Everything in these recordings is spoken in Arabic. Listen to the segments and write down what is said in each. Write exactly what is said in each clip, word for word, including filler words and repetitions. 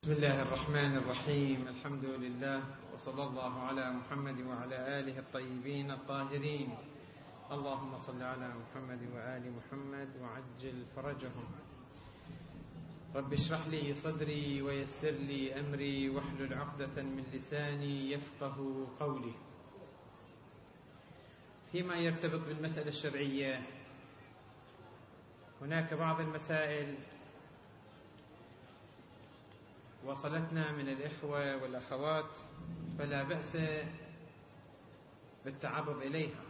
بسم الله الرحمن الرحيم. الحمد لله وصلى الله على محمد وعلى آله الطيبين الطاهرين. اللهم صل على محمد وآل محمد وعجل فرجهم. رب اشرح لي صدري ويسر لي أمري واحلل عقدة من لساني يفقه قولي. فيما يرتبط بالمسألة الشرعية، هناك بعض المسائل وصلتنا من الإخوة والأخوات فلا بأس بالتعرض إليها.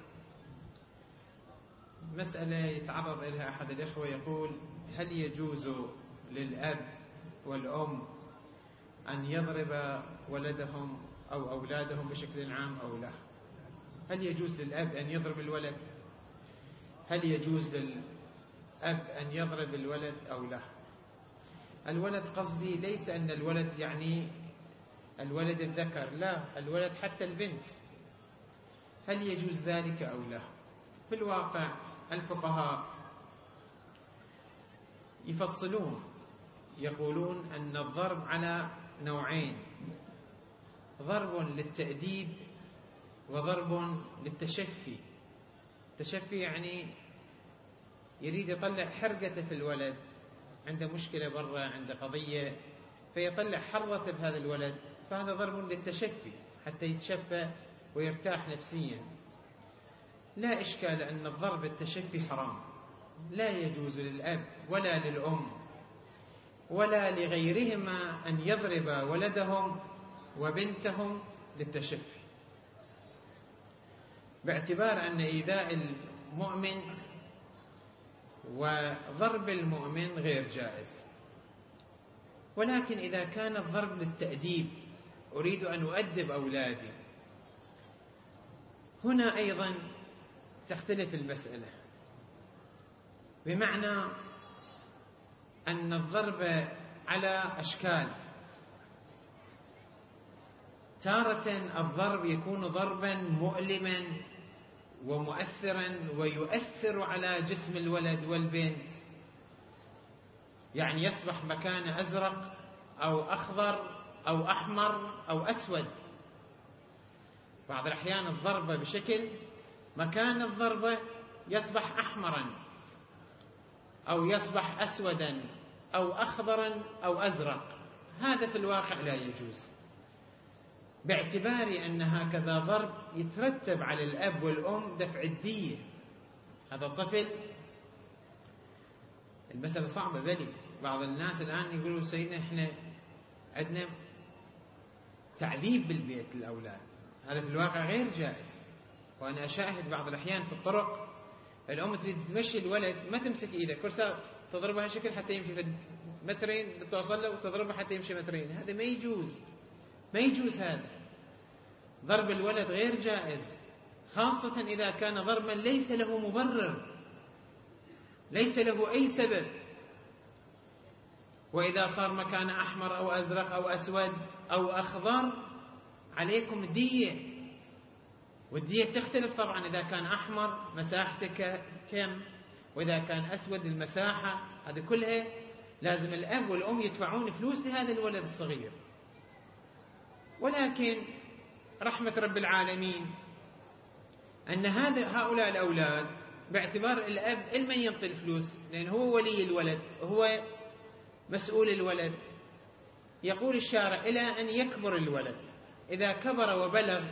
مسألة يتعرض إليها أحد الإخوة يقول: هل يجوز للأب والأم أن يضرب ولدهم أو أولادهم بشكل عام أو لا؟ هل يجوز للأب أن يضرب الولد؟ هل يجوز للأب أن يضرب الولد أو لا؟ الولد قصدي ليس أن الولد يعني الولد الذكر، لا، الولد حتى البنت. هل يجوز ذلك أو لا؟ في الواقع الفقهاء يفصلون، يقولون أن الضرب على نوعين: ضرب للتأديب وضرب للتشفي. التشفي يعني يريد يطلع حرقته في الولد، عنده مشكلة برا، عنده قضية، فيطلع حرته بهذا الولد، فهذا ضرب للتشفي حتى يتشفى ويرتاح نفسيا. لا إشكال أن الضرب التشفي حرام، لا يجوز للأب ولا للأم ولا لغيرهما أن يضرب ولدهم وبنتهم للتشفي، باعتبار أن إيذاء المؤمن وضرب المؤمن غير جائز. ولكن إذا كان الضرب للتأديب، أريد أن أؤدب أولادي، هنا أيضا تختلف المسألة، بمعنى أن الضرب على أشكال. تارة الضرب يكون ضربا مؤلما ومؤثرا ويؤثر على جسم الولد والبنت، يعني يصبح مكانه أزرق أو أخضر أو أحمر أو أسود. بعض الأحيان الضربة بشكل مكان الضربة يصبح أحمرا أو يصبح أسودا أو أخضرا أو أزرق. هذا في الواقع لا يجوز، باعتبار أن هكذا ضرب يترتب على الأب والأم دفع الدية. هذا الطفل، المسألة صعبة، بلي بعض الناس الآن يقولوا: سيدنا إحنا عندنا تعذيب بالبيت للأولاد. هذا في الواقع غير جائز. وأنا أشاهد بعض الأحيان في الطرق الأم تريد تمشي الولد، ما تمسك إيده، كرسا تضربها شكل حتى يمشي في مترين، توصل له وتضربها حتى يمشي مترين. هذا ما يجوز، ما يجوز. هذا ضرب الولد غير جائز، خاصة إذا كان ضربا ليس له مبرر، ليس له أي سبب. وإذا صار مكان أحمر أو أزرق أو أسود أو أخضر عليكم دية، والدية تختلف طبعا. إذا كان أحمر مساحته كم، وإذا كان أسود المساحة، هذه كلها لازم الأب والأم يدفعون فلوس لهذا الولد الصغير. ولكن رحمة رب العالمين أن هذا هؤلاء الأولاد، باعتبار الأب المن ينطي الفلوس، لأن هو ولي الولد، هو مسؤول الولد. يقول الشارع: إلى أن يكبر الولد، إذا كبر وبلغ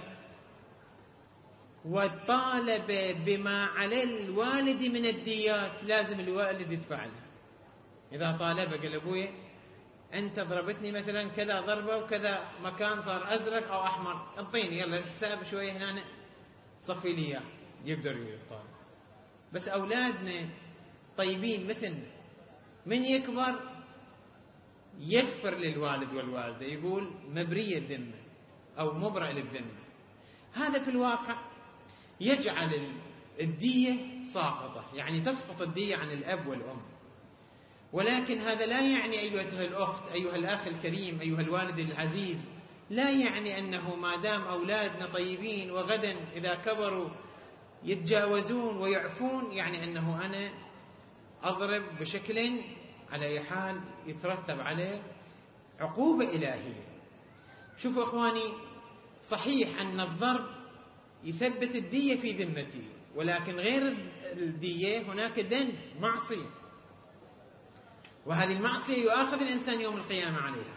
وطالب بما على الوالد من الديات لازم الوالد يدفع له. إذا طالب قال: أبوي أنت ضربتني مثلا كذا ضربة وكذا مكان صار أزرق أو أحمر، انطيني يلا الحساب شوية هنا، صفي لي إياه، يقدر يطالب. بس أولادنا طيبين مثلنا، من يكبر يغفر للوالد والوالدة، يقول مبرية الذمة أو مبرأ للذمة. هذا في الواقع يجعل الدية ساقطة، يعني تسقط الدية عن الأب والأم. ولكن هذا لا يعني أيها الأخت، أيها الأخ الكريم، أيها الوالد العزيز، لا يعني أنه ما دام أولادنا طيبين وغدا إذا كبروا يتجاوزون ويعفون، يعني أنه أنا أضرب بشكل على أي حال يترتب عليه عقوبة إلهية. شوفوا إخواني، صحيح أن الضرب يثبت الدية في ذمته، ولكن غير الدية هناك ذنب، معصية، وهذه المعصية يؤاخذ الإنسان يوم القيامة عليها.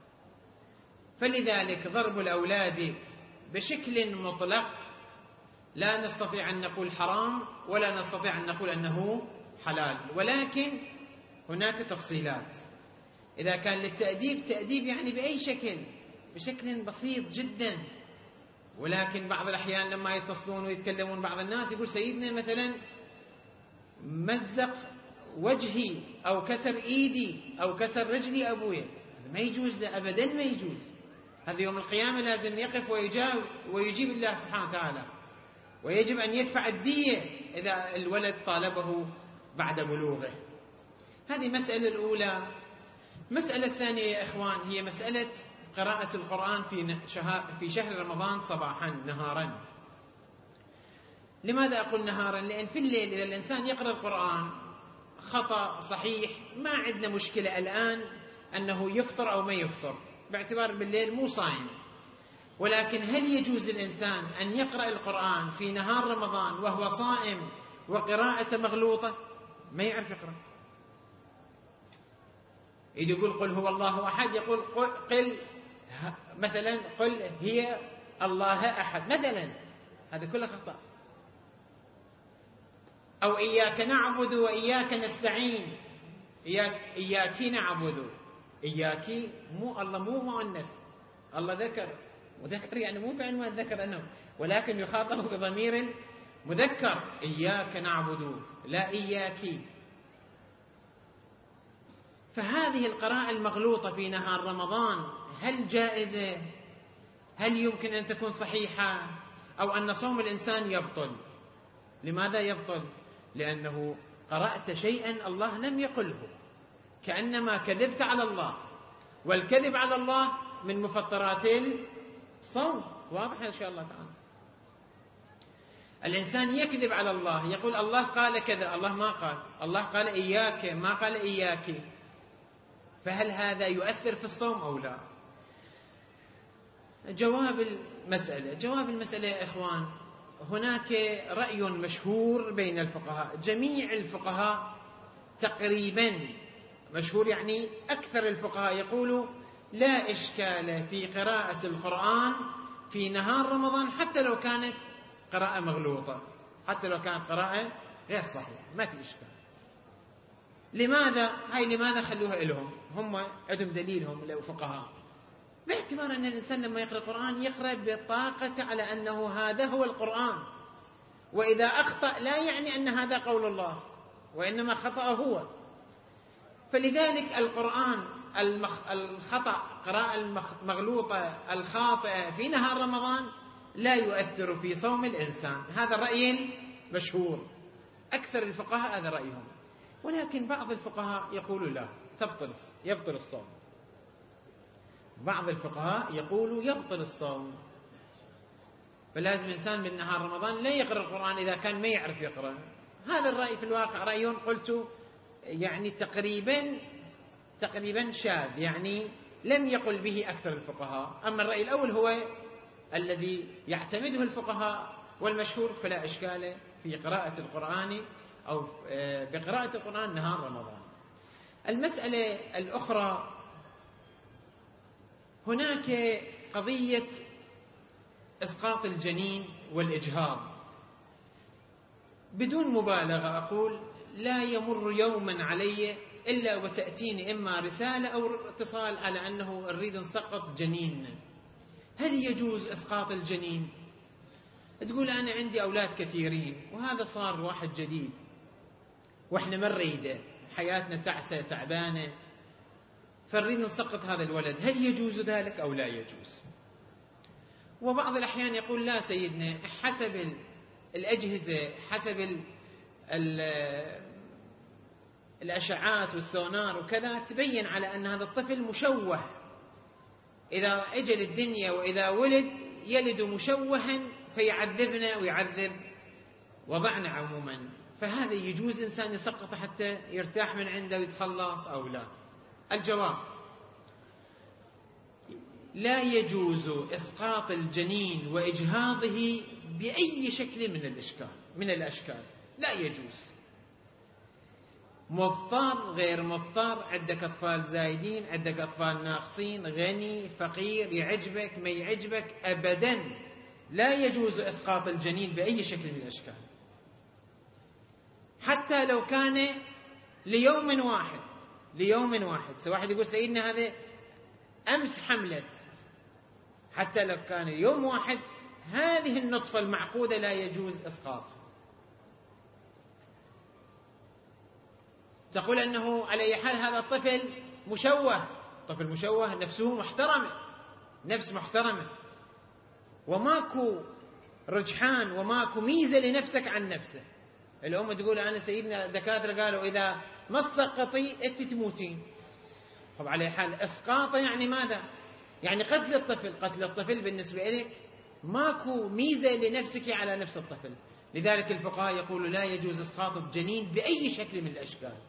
فلذلك ضرب الأولاد بشكل مطلق لا نستطيع أن نقول حرام ولا نستطيع أن نقول أنه حلال، ولكن هناك تفصيلات. إذا كان للتأديب تأديب يعني بأي شكل، بشكل بسيط جدا، ولكن بعض الأحيان لما يتصلون ويتكلمون بعض الناس يقول سيدنا مثلا مزق وجهي أو كسر إيدي أو كسر رجلي أبويا، ما يجوز، لا أبدا ما يجوز. هذا يوم القيامة لازم يقف ويجاوب ويجيب الله سبحانه وتعالى، ويجب أن يدفع الدية إذا الولد طالبه بعد بلوغه. هذه مسألة الأولى. مسألة الثانية يا إخوان هي مسألة قراءة القرآن في شهر في شهر رمضان صباحا نهارا. لماذا أقول نهارا؟ لأن في الليل إذا الإنسان يقرأ القرآن خطأ صحيح ما عندنا مشكلة الآن أنه يفطر أو ما يفطر، باعتبار بالليل مو صائم. ولكن هل يجوز الإنسان أن يقرأ القرآن في نهار رمضان وهو صائم وقراءة مغلوطة؟ ما يعرف يقرأ. إذا يقول قل هو الله أحد يقول قل مثلا قل هي الله أحد مثلا، هذا كله خطأ. أو إياك نعبد وإياك نستعين، إياك إياك نعبد، إياك مو الله مو مؤنث، الله ذكر، وذكر يعني مو بعنوان ذكر أنه، ولكن يخاطب بضمير مذكر، إياك نعبد لا إياك. فهذه القراءة المغلوطة في نهار رمضان هل جائزة؟ هل يمكن أن تكون صحيحة؟ أو أن صوم الإنسان يبطل؟ لماذا يبطل؟ لأنه قرأت شيئا الله لم يقله، كأنما كذبت على الله، والكذب على الله من مفطرات الصوم، واضح إن شاء الله تعالى. الإنسان يكذب على الله، يقول الله قال كذا، الله ما قال، الله قال إياك ما قال إياك، فهل هذا يؤثر في الصوم أو لا؟ جواب المسألة جواب المسألة يا إخوان، هناك رأي مشهور بين الفقهاء، جميع الفقهاء تقريبا مشهور يعني أكثر الفقهاء يقولوا لا إشكال في قراءة القرآن في نهار رمضان حتى لو كانت قراءة مغلوطة، حتى لو كانت قراءة غير صحيحة ما في إشكال. لماذا؟ هاي لماذا خلوها لهم، هم عندهم دليلهم الفقهاء، باعتبار أن الإنسان لما يقرأ القرآن يقرأ بالطاقة على أنه هذا هو القرآن، وإذا أخطأ لا يعني أن هذا قول الله، وإنما خطأ هو. فلذلك القرآن المخ... الخطأ قراءة المغلوطة الخاطئة في نهار رمضان لا يؤثر في صوم الإنسان، هذا الرأي المشهور، أكثر الفقهاء هذا رأيهم. ولكن بعض الفقهاء يقولوا لا، تبطل يبطل الصوم. بعض الفقهاء يقولوا يبطل الصوم، فلازم الإنسان من نهار رمضان لا يقرأ القرآن إذا كان ما يعرف يقرأ. هذا الرأي في الواقع رأي قلت يعني تقريبا تقريبا شاذ، يعني لم يقل به أكثر الفقهاء. أما الرأي الأول هو الذي يعتمده الفقهاء والمشهور، فلا إشكال في قراءة القرآن أو بقراءة القرآن نهار رمضان. المسألة الأخرى، هناك قضية إسقاط الجنين والإجهاض. بدون مبالغة أقول لا يمر يوما علي إلا وتأتيني إما رسالة أو اتصال على أنه نريد نسقط جنين. هل يجوز إسقاط الجنين؟ تقول أنا عندي أولاد كثيرين وهذا صار واحد جديد وإحنا ما نريده، حياتنا تعسة تعبانة، فنريد نسقط هذا الولد، هل يجوز ذلك أو لا يجوز؟ وبعض الأحيان يقول لا سيدنا، حسب الأجهزة حسب ال ال الأشعات والسونار وكذا تبين على أن هذا الطفل مشوه، إذا أجل الدنيا وإذا ولد يلد مشوها فيعذبنا ويعذب وضعنا عموما، فهذا يجوز إنسان يسقط حتى يرتاح من عنده ويتخلص أو لا؟ الجواب لا يجوز إسقاط الجنين وإجهاضه بأي شكل من الإشكال من الأشكال، لا يجوز. مضطر غير مضطر، عندك أطفال زايدين، عندك أطفال ناقصين، غني فقير، يعجبك ما يعجبك، أبدا لا يجوز إسقاط الجنين بأي شكل من الأشكال، حتى لو كان ليوم واحد ليوم واحد. سواحد يقول سيدنا هذا أمس حملت، حتى لو كان يوم واحد، هذه النطفة المعقودة لا يجوز إسقاطها. تقول أنه على أي حال هذا الطفل مشوه، طفل مشوه، نفسه محترمة، نفس محترمة، وماكو رجحان وماكو ميزة لنفسك عن نفسه. الأم تقول أنا سيدنا الدكاترة قالوا إذا ما سقطي أنت تموتين. طب على أي حال إسقاطه يعني ماذا؟ يعني قتل الطفل. قتل الطفل بالنسبة لك ماكو ميزة لنفسك على نفس الطفل. لذلك الفقهاء يقولوا لا يجوز إسقاط الجنين بأي شكل من الأشكال،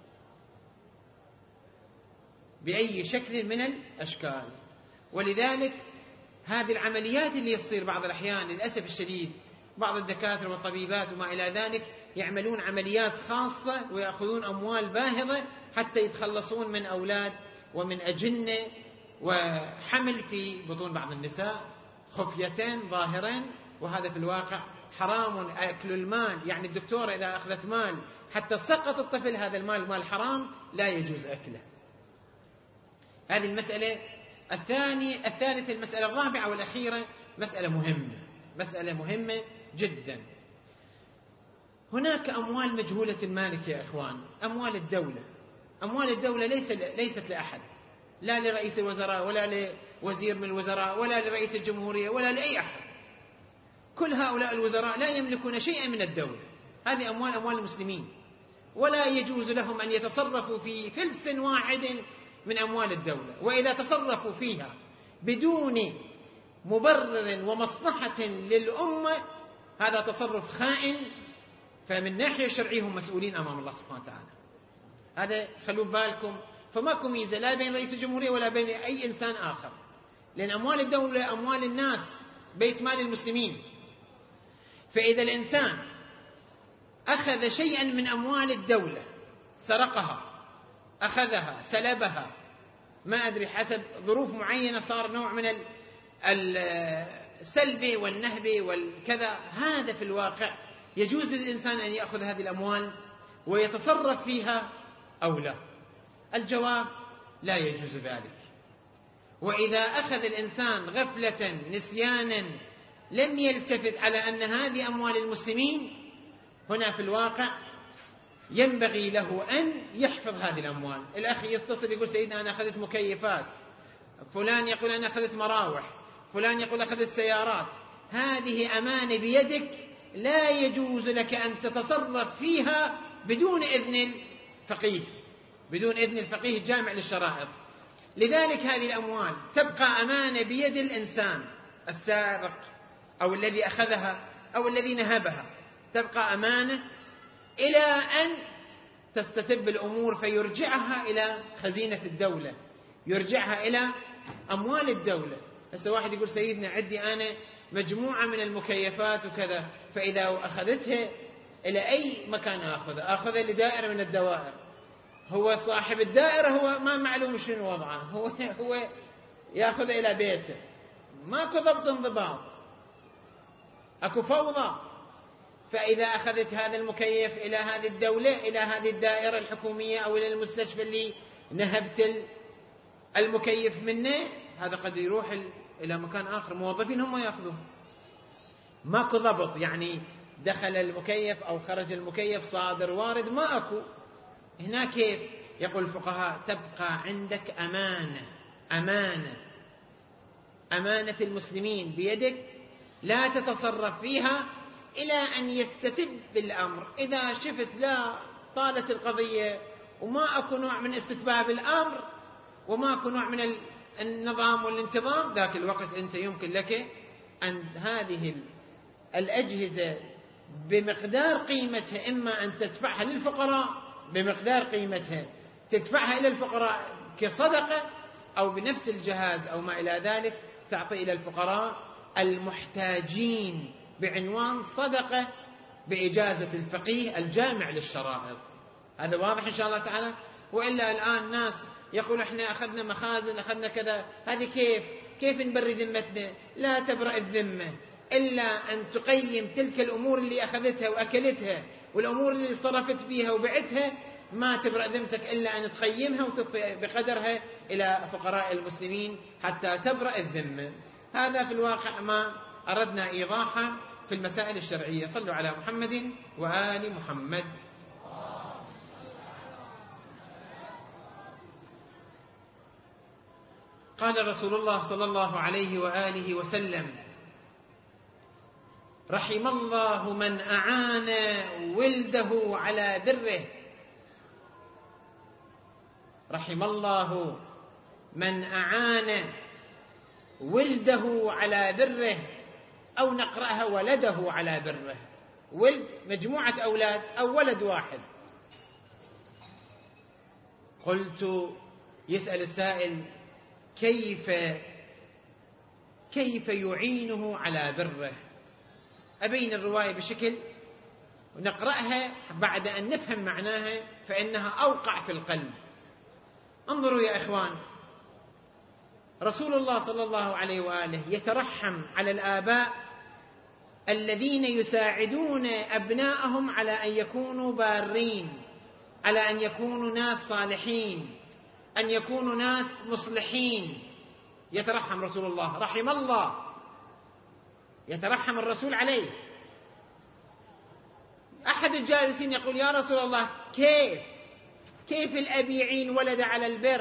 بأي شكل من الأشكال. ولذلك هذه العمليات اللي يصير بعض الأحيان للأسف الشديد، بعض الدكاترة والطبيبات وما إلى ذلك يعملون عمليات خاصة ويأخذون أموال باهظة حتى يتخلصون من أولاد ومن أجنة وحمل في بطون بعض النساء خفيتين ظاهرين، وهذا في الواقع حرام أكل المال. يعني الدكتورة إذا أخذت مال حتى تسقط الطفل، هذا المال مال حرام لا يجوز أكله. هذه المسألة الثانية. الثالثة المسألة الرابعة والأخيرة، مسألة مهمة، مسألة مهمة جدا. هناك أموال مجهولة المالك يا إخوان، أموال الدولة. أموال الدولة ليس ليست لأحد، لا لرئيس الوزراء ولا لوزير من الوزراء ولا لرئيس الجمهورية ولا لأي أحد. كل هؤلاء الوزراء لا يملكون شيئا من الدولة، هذه أموال أموال المسلمين، ولا يجوز لهم أن يتصرفوا في فلس واحد من أموال الدولة. وإذا تصرفوا فيها بدون مبرر ومصلحة للأمة هذا تصرف خائن، فمن ناحية شرعية هم مسؤولين أمام الله سبحانه وتعالى. هذا خلوا بالكم. فماكو ميزة لا بين رئيس الجمهورية ولا بين أي إنسان آخر، لأن أموال الدولة أموال الناس، بيت مال المسلمين. فإذا الإنسان أخذ شيئا من أموال الدولة، سرقها، أخذها، سلبها، ما أدري حسب ظروف معينة صار نوع من السلب والنهب والكذا، هذا في الواقع يجوز للإنسان أن يأخذ هذه الأموال ويتصرف فيها أو لا؟ الجواب لا يجوز ذلك. وإذا أخذ الإنسان غفلة نسيانا لم يلتفت على أن هذه أموال المسلمين، هنا في الواقع ينبغي له أن يحفظ هذه الأموال. الأخ يتصل يقول سيدنا أنا أخذت مكيفات، فلان يقول أنا أخذت مراوح، فلان يقول أخذت سيارات. هذه أمانة بيدك، لا يجوز لك أن تتصرف فيها بدون إذن الفقيه، بدون إذن الفقيه الجامع للشرائط. لذلك هذه الأموال تبقى أمانة بيد الإنسان السارق أو الذي أخذها أو الذي نهبها، تبقى أمانة إلى أن تستتب الأمور فيرجعها إلى خزينة الدولة، يرجعها إلى أموال الدولة. هسه واحد يقول سيدنا عندي أنا مجموعة من المكيفات وكذا، فإذا أخذتها إلى أي مكان أخذها؟ أخذها لدائرة من الدوائر، هو صاحب الدائرة هو ما معلوم شنو وضعه، هو هو يأخذ إلى بيته، ماكو ضبط انضباط، أكو فوضى. فإذا أخذت هذا المكيف إلى هذه الدولة، إلى هذه الدائرة الحكومية أو إلى المستشفى اللي نهبت المكيف منه، هذا قد يروح إلى مكان آخر، موظفين هم يأخذوه، ماكو ضبط. يعني دخل المكيف أو خرج المكيف، صادر وارد، ما أكو. هنا كيف؟ يقول الفقهاء تبقى عندك أمانة، أمانة أمانة المسلمين بيدك، لا تتصرف فيها إلى أن يستتب الأمر. إذا شفت لا طالت القضية وما أكو نوع من استتباب الأمر وما أكو نوع من النظام والانتظام، ذاك الوقت أنت يمكن لك أن هذه الأجهزة بمقدار قيمتها إما أن تدفعها للفقراء بمقدار قيمتها، تدفعها إلى الفقراء كصدقة، أو بنفس الجهاز أو ما إلى ذلك تعطي إلى الفقراء المحتاجين بعنوان صدقة بإجازة الفقيه الجامع للشرائط. هذا واضح إن شاء الله تعالى. وإلا الآن ناس يقول إحنا أخذنا مخازن أخذنا كذا، هذه كيف كيف نبري ذمتنا؟ لا تبرأ الذمة إلا أن تقيم تلك الأمور اللي أخذتها وأكلتها والأمور اللي صرفت بيها وبعتها، ما تبرأ ذمتك إلا أن تقيمها وتعطي بقدرها إلى فقراء المسلمين حتى تبرأ الذمة. هذا في الواقع ما أردنا إيضاحه في المسائل الشرعية. صلوا على محمد وآل محمد. قال رسول الله صلى الله عليه وآله وسلم: رحم الله من أعان ولده على بره. رحم الله من أعان ولده على بره، أو نقرأها ولده على بره. ولد مجموعة أولاد أو ولد واحد. قلت، يسأل السائل: كيف كيف يعينه على بره؟ أبين الرواية بشكل ونقرأها بعد أن نفهم معناها فإنها أوقع في القلب. انظروا يا إخوان، رسول الله صلى الله عليه وآله يترحم على الآباء الذين يساعدون أبنائهم على أن يكونوا بارين، على أن يكونوا ناس صالحين، أن يكونوا ناس مصلحين. يترحم رسول الله، رحم الله، يترحم الرسول عليه. أحد الجالسين يقول: يا رسول الله، كيف كيف الأب يعين ولد على البر؟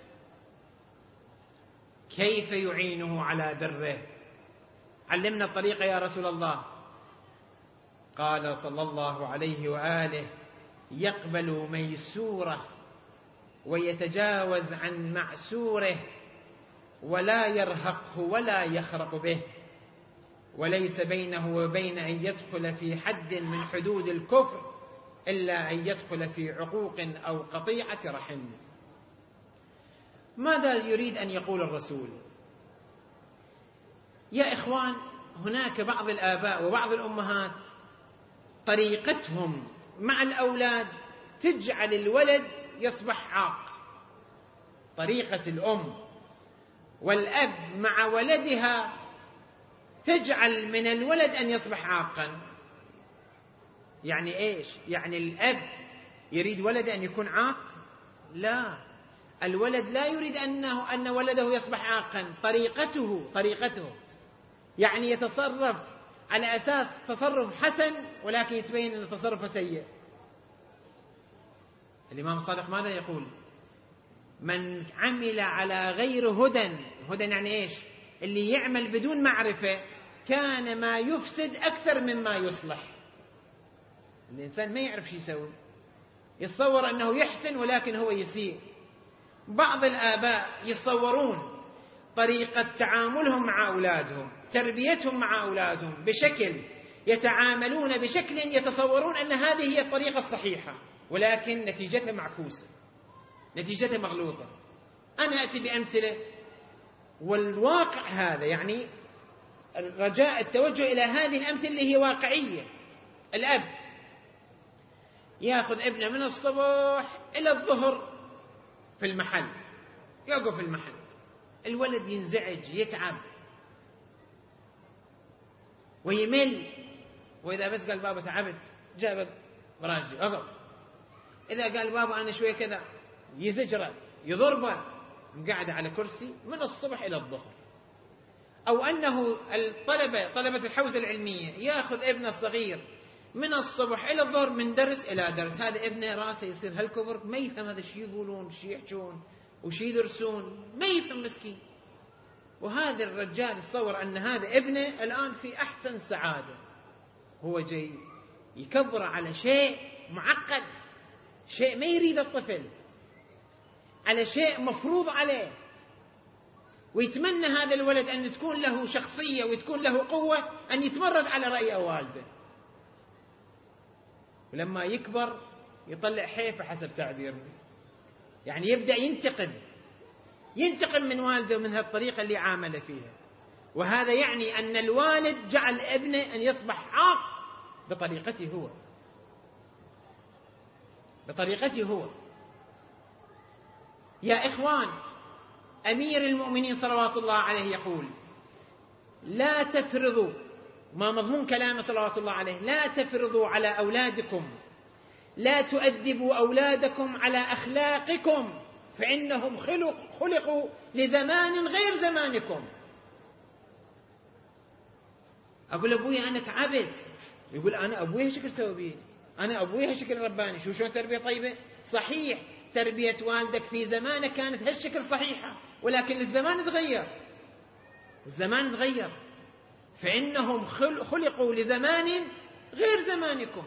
كيف يعينه على بره؟ علمنا الطريقة يا رسول الله. قال صلى الله عليه وآله: يقبل ميسوره ويتجاوز عن معسوره، ولا يرهقه ولا يخرق به، وليس بينه وبين أن يدخل في حد من حدود الكفر إلا أن يدخل في عقوق أو قطيعة رحم. ماذا يريد أن يقول الرسول؟ يا إخوان، هناك بعض الآباء وبعض الأمهات طريقتهم مع الأولاد تجعل الولد يصبح عاق. طريقة الأم والأب مع ولدها تجعل من الولد أن يصبح عاقا. يعني إيش؟ يعني الأب يريد ولد أن يكون عاق؟ لا، الولد لا يريد أنه أن ولده يصبح عاقا. طريقته طريقته يعني يتصرف على أساس تصرف حسن، ولكن يتبين أن تصرفه سيء. الإمام الصادق ماذا يقول؟ من عمل على غير هدى، هدى يعني إيش؟ اللي يعمل بدون معرفة، كان ما يفسد أكثر مما يصلح. الإنسان ما يعرف شو يسوي، يتصور أنه يحسن ولكن هو يسيء. بعض الآباء يتصورون طريقة تعاملهم مع أولادهم، تربيتهم مع أولادهم بشكل يتعاملون بشكل يتصورون أن هذه هي الطريقة الصحيحة، ولكن نتيجتها معكوسة، نتيجتها مغلوطة. أنا أتي بأمثلة والواقع هذا، يعني رجاء التوجه إلى هذه الأمثلة اللي هي واقعية. الأب يأخذ ابنه من الصباح إلى الظهر في المحل، يقف في المحل، الولد ينزعج يتعب ويمل، وإذا بس قال بابا تعبت جاب براجلي أقف. إذا قال بابا أنا شوية كذا يزجره يضربه، مقعد على كرسي من الصبح إلى الظهر. أو أنه الطلبة طلبة الحوزة العلمية يأخذ ابنه الصغير من الصبح إلى الظهر من درس إلى درس. هذا ابنه راسه يصير هالكبر، ما يفهم هذا شي يقولون شي يحجون وشي يدرسون، ما يفهم مسكين. وهذا الرجال يتصور أن هذا ابنه الآن في أحسن سعادة، هو جاي يكبر على شيء معقد، شيء ما يريد الطفل، على شيء مفروض عليه، ويتمنى هذا الولد أن تكون له شخصية وتكون له قوة أن يتمرد على رأي والده. ولما يكبر يطلع حيفة حسب تعبيرنا، يعني يبدأ ينتقم ينتقم من والده من هالطريقة اللي عامل فيها. وهذا يعني أن الوالد جعل ابنه أن يصبح عاق بطريقته هو بطريقته هو يا إخوان، أمير المؤمنين صلوات الله عليه يقول: لا تفرضوا، ما مضمون كلامه صلوات الله عليه، لا تفرضوا على أولادكم، لا تؤدبوا أولادكم على أخلاقكم، فإنهم خلق خلقوا لزمان غير زمانكم. أقول أبوي أنا تعبت، يقول أنا أبوي هالشكل سوى بي، أنا أبوي هالشكل رباني، شو شو تربية طيبة؟ صحيح تربية والدك في زمانه كانت هالشكل صحيحة، ولكن الزمان تغير، الزمان تغير، فإنهم خلقوا لزمان غير زمانكم.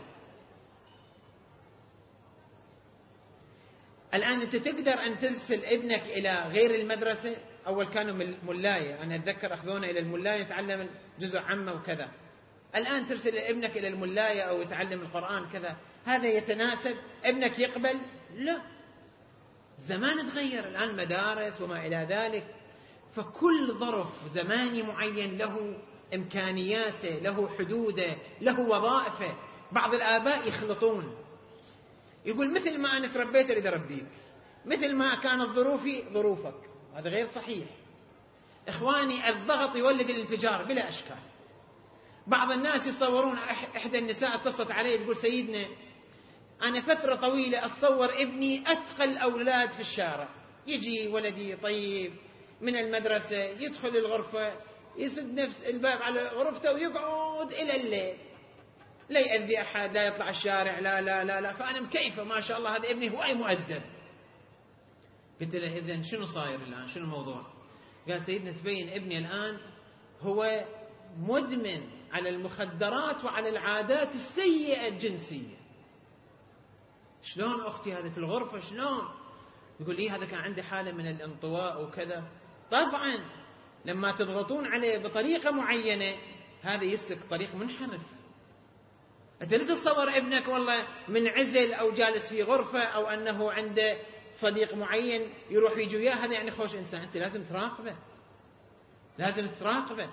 الآن أنت تقدر أن ترسل ابنك إلى غير المدرسة. أول كانوا ملاية، أنا أتذكر أخذونا إلى الملاية يتعلم جزء عامة وكذا. الآن ترسل ابنك إلى الملاية أو يتعلم القرآن كذا، هذا يتناسب؟ ابنك يقبل؟ لا، الزمان تغير، الآن مدارس وما إلى ذلك. فكل ظرف زماني معين له إمكانياته، له حدوده، له وظائفه. بعض الآباء يخلطون، يقول مثل ما أنا تربيت أريد أربيك، مثل ما كانت ظروفي ظروفك. هذا غير صحيح إخواني. الضغط يولد الانفجار بلا أشكال. بعض الناس يتصورون، إحدى النساء اتصلت علي تقول: سيدنا أنا فترة طويلة أتصور ابني أثقل الأولاد في الشارع، يجي ولدي طيب من المدرسة يدخل الغرفة يسد نفس الباب على غرفته ويقعد إلى الليل، لا يأذي أحد، لا يطلع الشارع، لا لا لا لا فأنا مكيفة ما شاء الله هذا ابني هو أي مؤدب. قلت له: إذن شنو صاير الآن؟ شنو الموضوع؟ قال: سيدنا تبين ابني الآن هو مدمن على المخدرات وعلى العادات السيئة الجنسية. شلون أختي هذا في الغرفة شلون؟ يقول لي: هذا كان عندي حالة من الانطواء وكذا. طبعا لما تضغطون عليه بطريقة معينة هذا يسلك طريق منحرف. أنت لا تتصور ابنك والله منعزل أو جالس في غرفة أو أنه عنده صديق معين يروح يجي وياه، هذا يعني خوش إنسان. أنت لازم تراقبه، لازم تراقبه.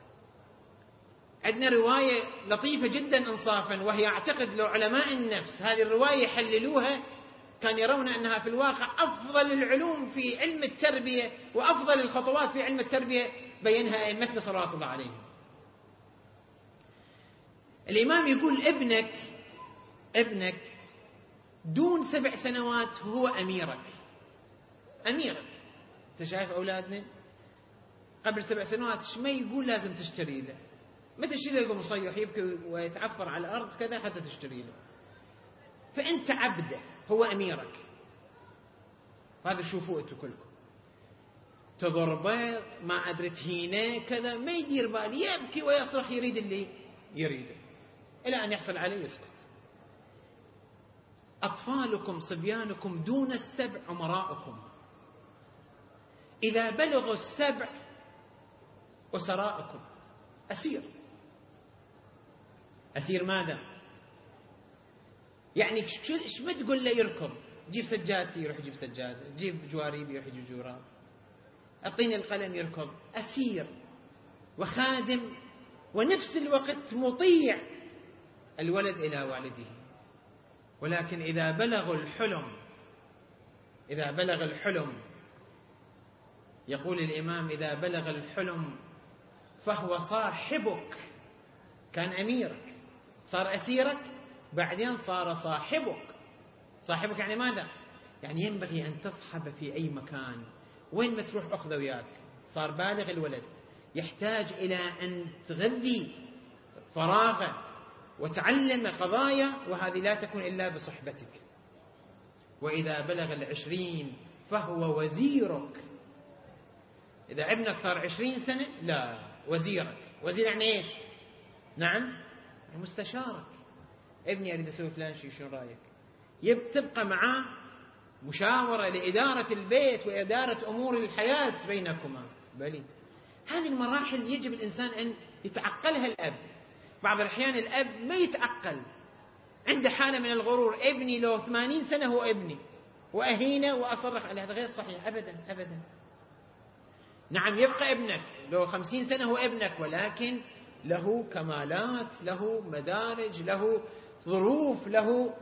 عندنا رواية لطيفة جدا إنصافا، وهي أعتقد لو علماء النفس هذه الرواية يحللوها كان يرون أنها في الواقع أفضل العلوم في علم التربية وأفضل الخطوات في علم التربية بينها أئمتنا صلوات الله عليهم. الإمام يقول: ابنك ابنك دون سبع سنوات هو أميرك، أميرك. أنت شايف أولادنا قبل سبع سنوات إيش ما يقول لازم تشتري له، ما تشتري له يقوم يصيح يبكي ويتعفر على الأرض كذا حتى تشتري له. فأنت عبده، هو أميرك. هذا شوفوا أنتم كلكم تضربه ما أدري تهينه كذا ما يدير بالي، يبكي ويصرخ يريد اللي يريده إلى أن يحصل عليه يسكت. أطفالكم صبيانكم دون السبع أمراءكم، إذا بلغوا السبع أسراءكم. أسير، أسير ماذا؟ يعني إيش ما تقول له يركض، جيب سجادتي يروح يجيب سجادة، جيب جواريبي يروح يجيب جوراب، أعطيني القلم يركض. أسير وخادم ونفس الوقت مطيع الولد إلى والده. ولكن إذا بلغوا الحلم، إذا بلغ الحلم يقول الإمام: إذا بلغ الحلم فهو صاحبك. كان أميرك صار أسيرك، بعدين صار صاحبك. صاحبك يعني ماذا؟ يعني ينبغي أن تصحب في أي مكان، وين ما تروح أخذ وياك. صار بالغ الولد، يحتاج إلى أن تغذي فراغه وتعلم قضايا، وهذه لا تكون إلا بصحبتك. وإذا بلغ العشرين فهو وزيرك. إذا ابنك صار عشرين سنة لا، وزيرك. وزير يعني إيش؟ نعم، مستشارك. ابني أريد أسوي فلان شيء، شو رأيك؟ تبقى معاه مشاورة لإدارة البيت وإدارة أمور الحياة بينكما. بلي هذه المراحل يجب الإنسان أن يتعقلها الأب. بعض الأحيان الأب ما يتعقل، عنده حالة من الغرور. ابني لو ثمانين سنة هو ابني، وأهينه وأصرخ عليه، هذا غير صحيح أبدا أبدا. نعم يبقى ابنك، لو خمسين سنة هو ابنك، ولكن له كمالات، له مدارج، له ظروف، له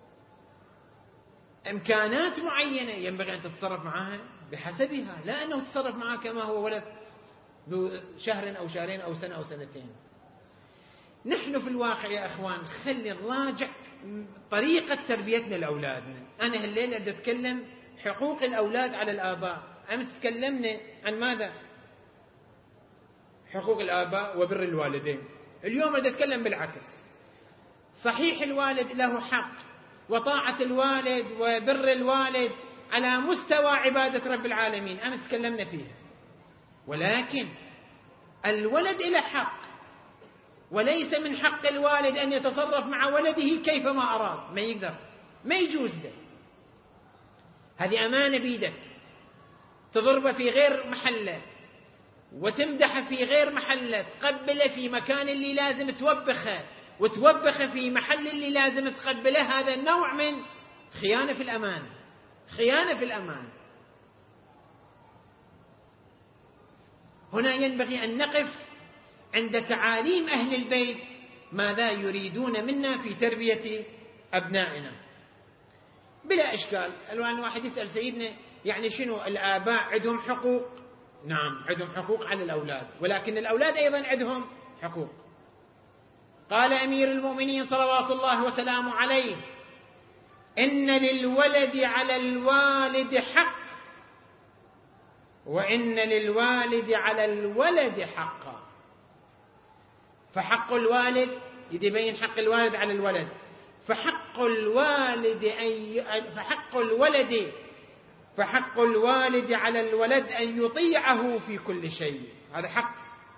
إمكانات معينة ينبغي أن تتصرف معها بحسبها، لا أنه تتصرف معها كما هو ولد ذو شهر أو شهرين أو سنة أو سنتين. نحن في الواقع يا أخوان خلي نراجع طريقة تربيتنا لأولادنا. أنا هالليلة بدي أتكلم حقوق الأولاد على الآباء. أمس تكلمنا عن ماذا؟ حقوق الآباء وبر الوالدين. اليوم بدي أتكلم بالعكس. صحيح الوالد له حق، وطاعة الوالد وبر الوالد على مستوى عبادة رب العالمين، أمس تكلمنا فيها، ولكن الولد له حق، وليس من حق الوالد أن يتصرف مع ولده كيفما أراد، ما يقدر، ما يجوز له. هذه أمانة بيدك، تضربه في غير محله وتمدحه في غير محله، تقبله في مكان اللي لازم توبخه وتوبخه في محل اللي لازم تقبله. هذا النوع من خيانة في الأمان، خيانة في الأمان. هنا ينبغي أن نقف عند تعاليم أهل البيت ماذا يريدون منا في تربية أبنائنا. بلا إشكال الآن الواحد يسأل سيدنا يعني شنو الآباء عندهم حقوق؟ نعم عندهم حقوق على الأولاد، ولكن الأولاد أيضا عندهم حقوق. قال أمير المؤمنين صلوات الله وسلامه عليه: إن للولد على الوالد حق، وإن للوالد على الولد حقا. فحق الوالد يبين حق الوالد على الولد، فحق الوالد أن فحق الولد فحق الوالد على الولد أن يطيعه في كل شيء. هذا حق.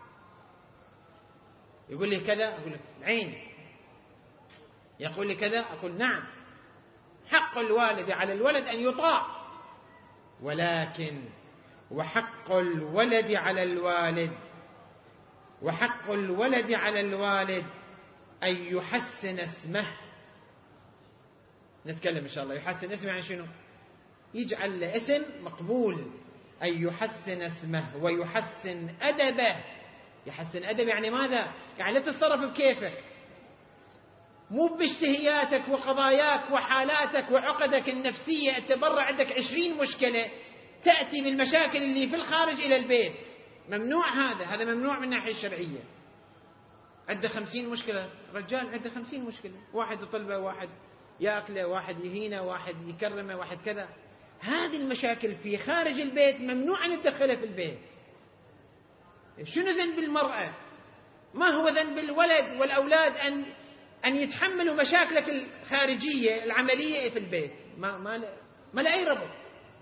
يقول لي كذا أقول لك عين، يقول لي كذا أقول نعم. حق الوالد على الولد أن يطاع، ولكن وحق الولد على الوالد وحق الولد على الوالد أن يحسن اسمه. نتكلم إن شاء الله. يحسن اسمه يعني شنو؟ يجعل له اسم مقبول. أن يحسن اسمه ويحسن أدبه. يحسن أدب يعني ماذا؟ يعني لا تتصرف بكيفك، مو باشتهياتك وقضاياك وحالاتك وعقدك النفسية. أنت برا عندك عشرين مشكلة تأتي من المشاكل اللي في الخارج إلى البيت. ممنوع هذا، هذا ممنوع من الناحية الشرعية. عنده خمسين مشكلة، رجال عنده خمسين مشكلة، واحد يطلبه، واحد يأكله، واحد يهينه، واحد يكرمه، واحد كذا. هذه المشاكل في خارج البيت ممنوع أن تدخلها في البيت. شنو ذنب المرأة؟ ما هو ذنب الولد والأولاد أن أن يتحملوا مشاكلك الخارجية العملية في البيت؟ ما ما ما لا أي ربط.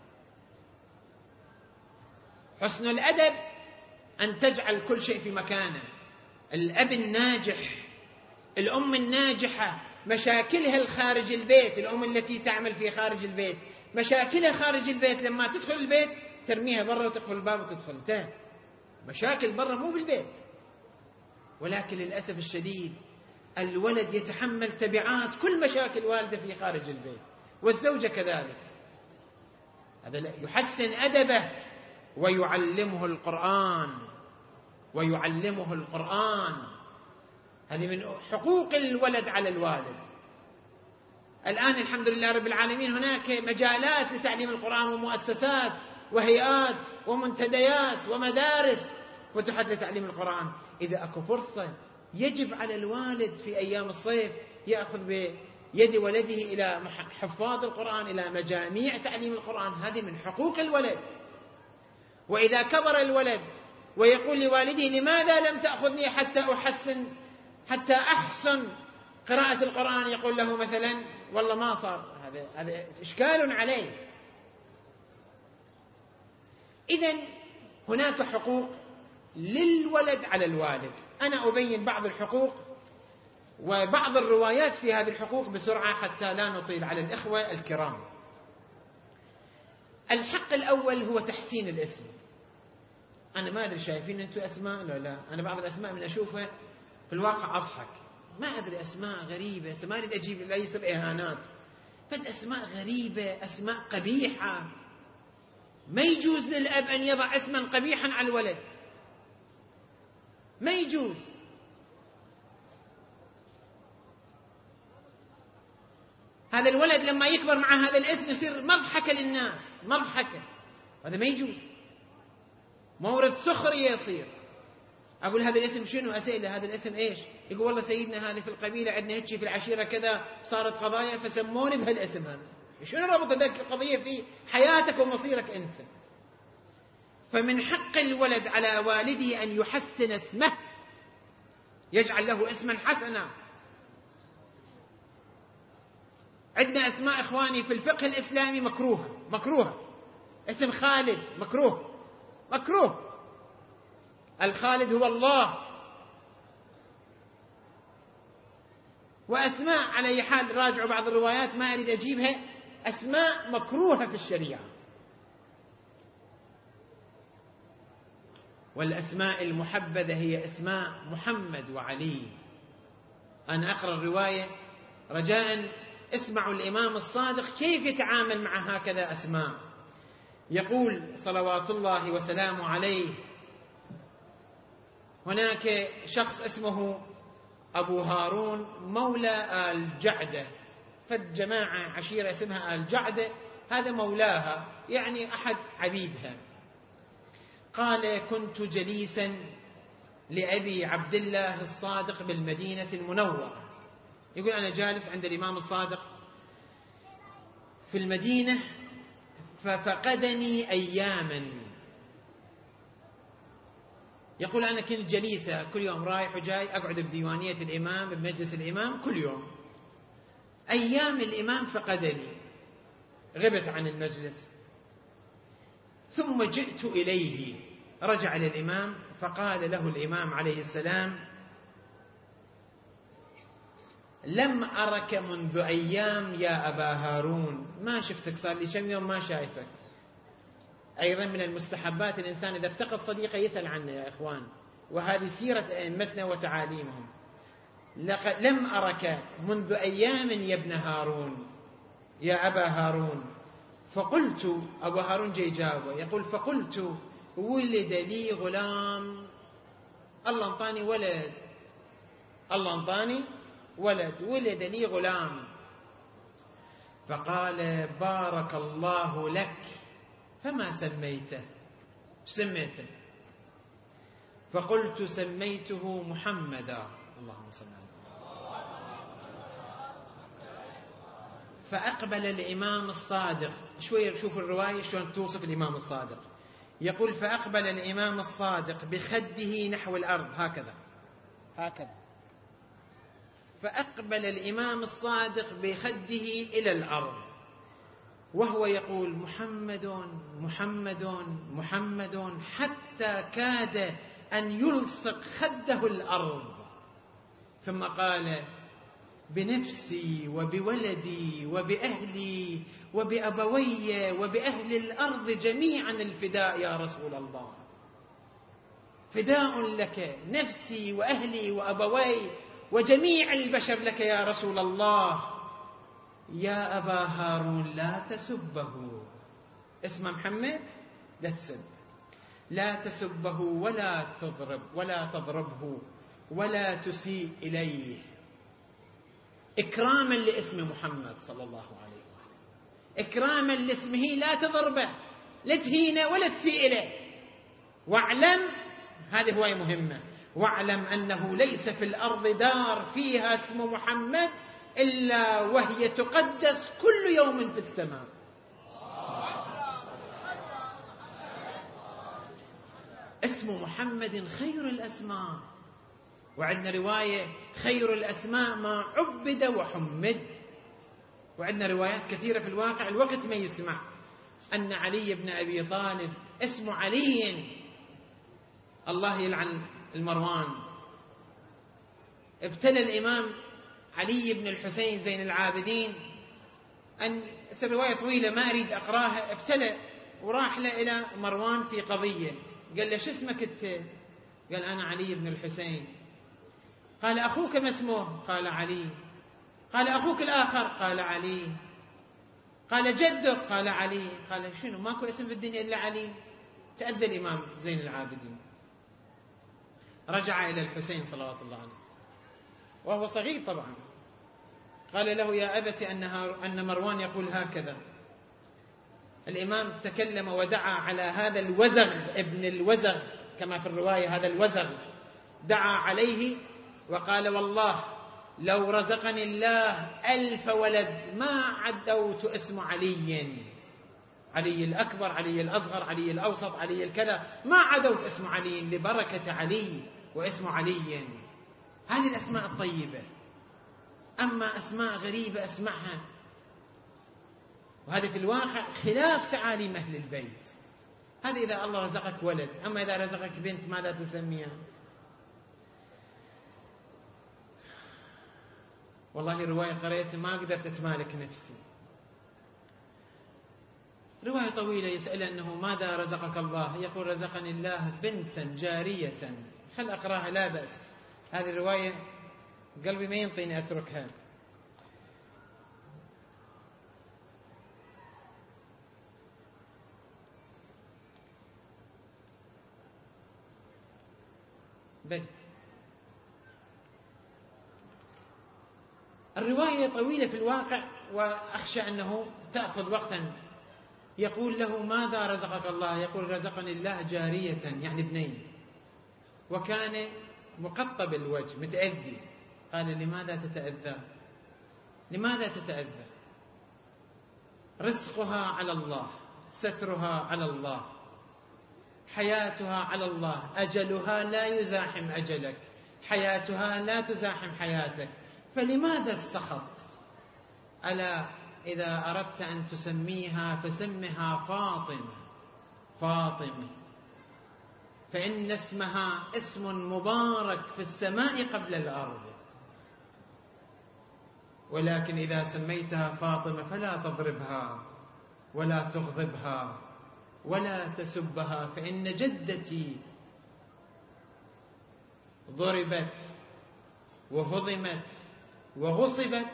حسن الأدب أن تجعل كل شيء في مكانه. الأب الناجح، الأم الناجحة، مشاكلها الخارج البيت، الأم التي تعمل في خارج البيت مشاكلها خارج البيت، لما تدخل البيت ترميها برا وتقفل الباب وتدخل. انتهى. مشاكل برا مو بالبيت. ولكن للأسف الشديد الولد يتحمل تبعات كل مشاكل والده في خارج البيت، والزوجة كذلك. هذا يحسن أدبه ويعلمه القرآن ويعلمه القرآن. هذه من حقوق الولد على الوالد. الآن الحمد لله رب العالمين هناك مجالات لتعليم القرآن ومؤسسات وهيئات ومنتديات ومدارس فتحت لتعليم القرآن. إذا أكو فرصة يجب على الوالد في أيام الصيف يأخذ بيد ولده إلى حفاظ القرآن، إلى مجاميع تعليم القرآن. هذه من حقوق الولد. وإذا كبر الولد ويقول لوالده لماذا لم تأخذني حتى أحسن حتى أحسن قراءة القرآن، يقول له مثلا والله ما صار، هذا هذا إشكال عليه. إذن هناك حقوق للولد على الوالد. أنا أبين بعض الحقوق وبعض الروايات في هذه الحقوق بسرعة حتى لا نطيل على الإخوة الكرام. الحق الأول هو تحسين الاسم. أنا ما أدري شايفين أنتم أسماء لا لا أنا بعض الأسماء من أشوفها في الواقع أضحك. ما أدري أسماء غريبة، ما أريد أجيب لا يصير إهانات، فد أسماء غريبة، أسماء قبيحة. ما يجوز للأب أن يضع اسما قبيحا على الولد، ما يجوز. هذا الولد لما يكبر مع هذا الاسم يصير مضحكة للناس، مضحكة، هذا ما يجوز، مورد سخرية يصير. أقول هذا الاسم شنو؟ أسئله هذا الاسم إيش؟ يقول والله سيدنا هذه في القبيلة عندنا هيك في العشيرة كذا صارت قضايا فسموني بهالاسم هذا. شنو ربط ذلك القضية في حياتك ومصيرك أنت؟ فمن حق الولد على والده أن يحسن اسمه، يجعل له اسما حسنا. عندنا أسماء إخواني في الفقه الإسلامي مكروهة، مكروهة. اسم خالد مكروه، مكروه. الخالد هو الله. وأسماء على أي حال راجعوا بعض الروايات ما أريد أجيبها، أسماء مكروهة في الشريعة. والأسماء المحبذة هي أسماء محمد وعلي. أنا أقرأ الرواية رجاء اسمعوا الإمام الصادق كيف يتعامل مع هكذا أسماء. يقول صلوات الله وسلامه عليه: هناك شخص اسمه أبو هارون مولى آل جعدة، فالجماعة عشيرة اسمها آل جعدة، هذا مولاها يعني أحد عبيدها. قال: كنت جليسا لأبي عبد الله الصادق بالمدينة المنورة. يقول أنا جالس عند الإمام الصادق في المدينة ففقدني أياما. يقول أنا كنت جليسة كل يوم رايح وجاي، أقعد بديوانية الإمام بمجلس الإمام كل يوم. أيام الإمام فقدني، غبت عن المجلس. ثم جئت إليه، رجع للإمام فقال له الإمام عليه السلام: لم أرك منذ أيام يا أبا هارون، ما شفتك، صار لي كم يوم ما شايفك. أيضا من المستحبات الإنسان إذا افتقد صديقه يسأل عنه يا إخوان، وهذه سيرة أئمتنا وتعاليمهم. لم أرك منذ أيام يا ابن هارون، يا أبا هارون. فقلت، أبو هارون جاي جاوبه يقول: فقلت ولد لي غلام، الله انطاني ولد، الله انطاني ولد، ولد لي غلام. فقال: بارك الله لك، فما سميته؟ سميته؟ فقلت: سميته محمدا. اللهم صل على فأقبل الإمام الصادق. شوية شوف الرواية شلون توصف الإمام الصادق. يقول: فأقبل الإمام الصادق بخده نحو الأرض، هكذا هكذا. فأقبل الإمام الصادق بخده إلى الأرض وهو يقول: محمد محمد محمد، حتى كاد أن يلصق خده الأرض. ثم قال: بنفسي وبولدي وبأهلي وبأبوي وبأهل الأرض جميعا الفداء يا رسول الله، فداء لك، نفسي وأهلي وأبوي وجميع البشر لك يا رسول الله. يا أبا هارون لا تسبه، اسمه محمد، لا تسب، لا تسبه ولا تضرب ولا تضربه ولا تسيء إليه، إكراما لاسم محمد صلى الله عليه وسلم، إكراما لاسمه، لا تضربه، لا تهينه ولا تسيء إليه. واعلم، هذه هواية مهمة، واعلم أنه ليس في الأرض دار فيها اسم محمد إلا وهي تقدس كل يوم في السماء. اسم محمد خير الأسماء. وعندنا رواية: خير الأسماء ما عبد وحمد. وعندنا روايات كثيرة في الواقع الوقت ما يسمع أن علي بن أبي طالب اسم علي، الله يلعن المروان، ابتلى الإمام علي بن الحسين زين العابدين، أن رواية طويلة ما أريد أقراها، ابتلى وراح له إلى مروان في قضية، قال له: شو اسمك أنت؟ قال: أنا علي بن الحسين. قال: أخوك ما اسمه؟ قال: علي. قال: أخوك الآخر؟ قال: علي. قال جدك، قال علي. قال شنو ماكو اسم في الدنيا إلا علي؟ تأذى الإمام زين العابدين. رجع إلى الحسين صلوات الله عليه وهو صغير طبعا، قال له يا أبت أن مروان يقول هكذا. الإمام تكلم ودعا على هذا الوزغ ابن الوزغ كما في الرواية، هذا الوزغ دعا عليه وقال والله لو رزقني الله ألف ولد ما عدوت اسم علي، علي الأكبر، علي الأصغر، علي الأوسط، علي الكذا، ما عدوت اسم علي لبركة علي واسم علي. هذه الأسماء الطيبة. أما أسماء غريبة أسمعها، وهذا في الواقع خلاف تعاليم أهل البيت. هذا إذا الله رزقك ولد، أما إذا رزقك بنت ماذا تسميها؟ والله رواية قريتها ما قدرت أتمالك نفسي، رواية طويلة يسأل أنه ماذا رزقك الله؟ يقول رزقني الله بنتا جارية. خل أقرأها لا بأس، هذه الرواية قلبي ما ينطيني أتركها. بل الرواية طويلة في الواقع وأخشى أنه تأخذ وقتا. يقول له ماذا رزقك الله؟ يقول رزقني الله جارية يعني ابنين، وكان مقطب الوجه متأذي. قال لماذا تتأذى؟ لماذا تتأذى؟ رزقها على الله، سترها على الله، حياتها على الله، أجلها لا يزاحم أجلك، حياتها لا تزاحم حياتك، فلماذا السخط؟ ألا إذا أردت أن تسميها فسمها فاطمة، فاطمة، فإن اسمها اسم مبارك في السماء قبل الأرض، ولكن إذا سميتها فاطمة فلا تضربها ولا تغضبها ولا تسبها، فإن جدتي ضربت وهضمت وغصبت.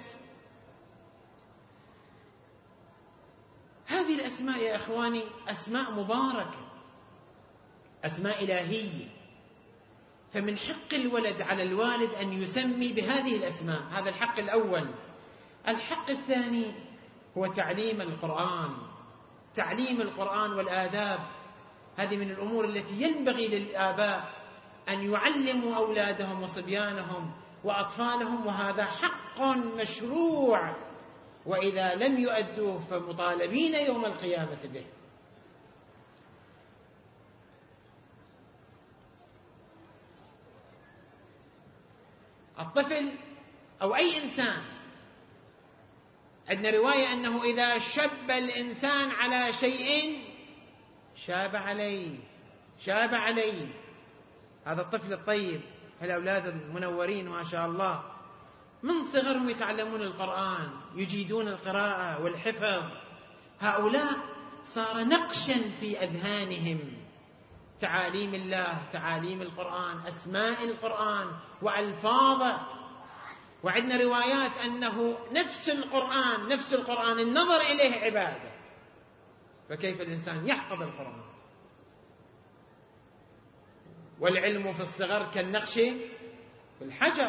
هذه الأسماء يا إخواني أسماء مباركة، أسماء إلهية، فمن حق الولد على الوالد أن يسمي بهذه الأسماء. هذا الحق الأول. الحق الثاني هو تعليم القرآن، تعليم القرآن والآداب. هذه من الأمور التي ينبغي للآباء أن يعلموا أولادهم وصبيانهم وأطفالهم، وهذا حق مشروع، وإذا لم يؤدوه فمطالبين يوم القيامة به. الطفل أو أي إنسان، عندنا رواية أنه إذا شب الإنسان على شيء شاب عليه، شاب عليه. هذا الطفل الطيب، هالأولاد المنورين ما شاء الله من صغرهم يتعلمون القرآن، يجيدون القراءة والحفظ، هؤلاء صار نقشا في أذهانهم تعاليم الله، تعاليم القرآن، أسماء القرآن وألفاظه. وعندنا روايات أنه نفس القرآن، نفس القرآن النظر إليه عبادة، فكيف الإنسان يحفظ القرآن؟ والعلم في الصغر كالنقش في الحجر.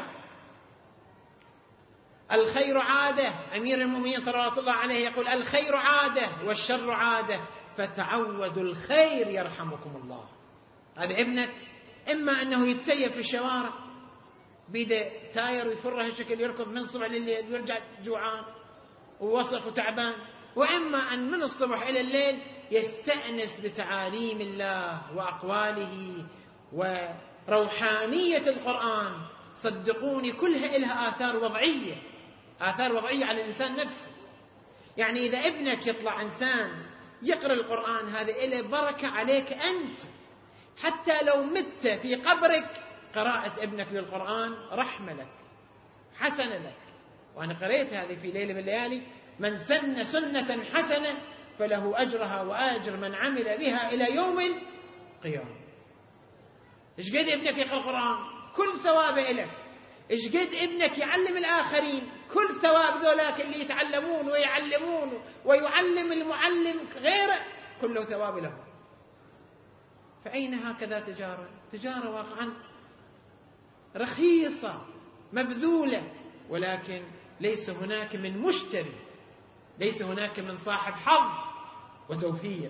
الخير عادة، أمير المؤمنين صلوات الله عليه يقول الخير عادة والشر عادة، فتعودوا الخير يرحمكم الله. هذا ابنك إما أنه يتسيب في الشوارع بيده تاير ويفرها هالشكل، يركض من الصبح لليل ويرجع جوعان ووسخ وتعبان، وإما أن من الصبح إلى الليل يستأنس بتعاليم الله وأقواله وروحانية القرآن. صدقوني كلها إلها آثار وضعية، آثار وضعية على الإنسان نفسه. يعني إذا ابنك يطلع إنسان يقرأ القرآن هذا إله بركة عليك أنت، حتى لو مت في قبرك قراءة ابنك للقرآن رحمة لك، حسنة لك. وأنا قرأت هذه في ليلة من الليالي: من سن سنة حسنة فله أجرها وأجر من عمل بها إلى يوم القيامة. إيش قد ابنك يقرأ القرآن كل ثوابه لك، إيش قد ابنك يعلم الآخرين كل ثواب ذولاك اللي يتعلمون ويعلمون ويعلم المعلم غيره كله ثواب له. فأين هكذا تجارة؟ تجارة واقعا رخيصة مبذولة، ولكن ليس هناك من مشتري، ليس هناك من صاحب حظ وتوفيق.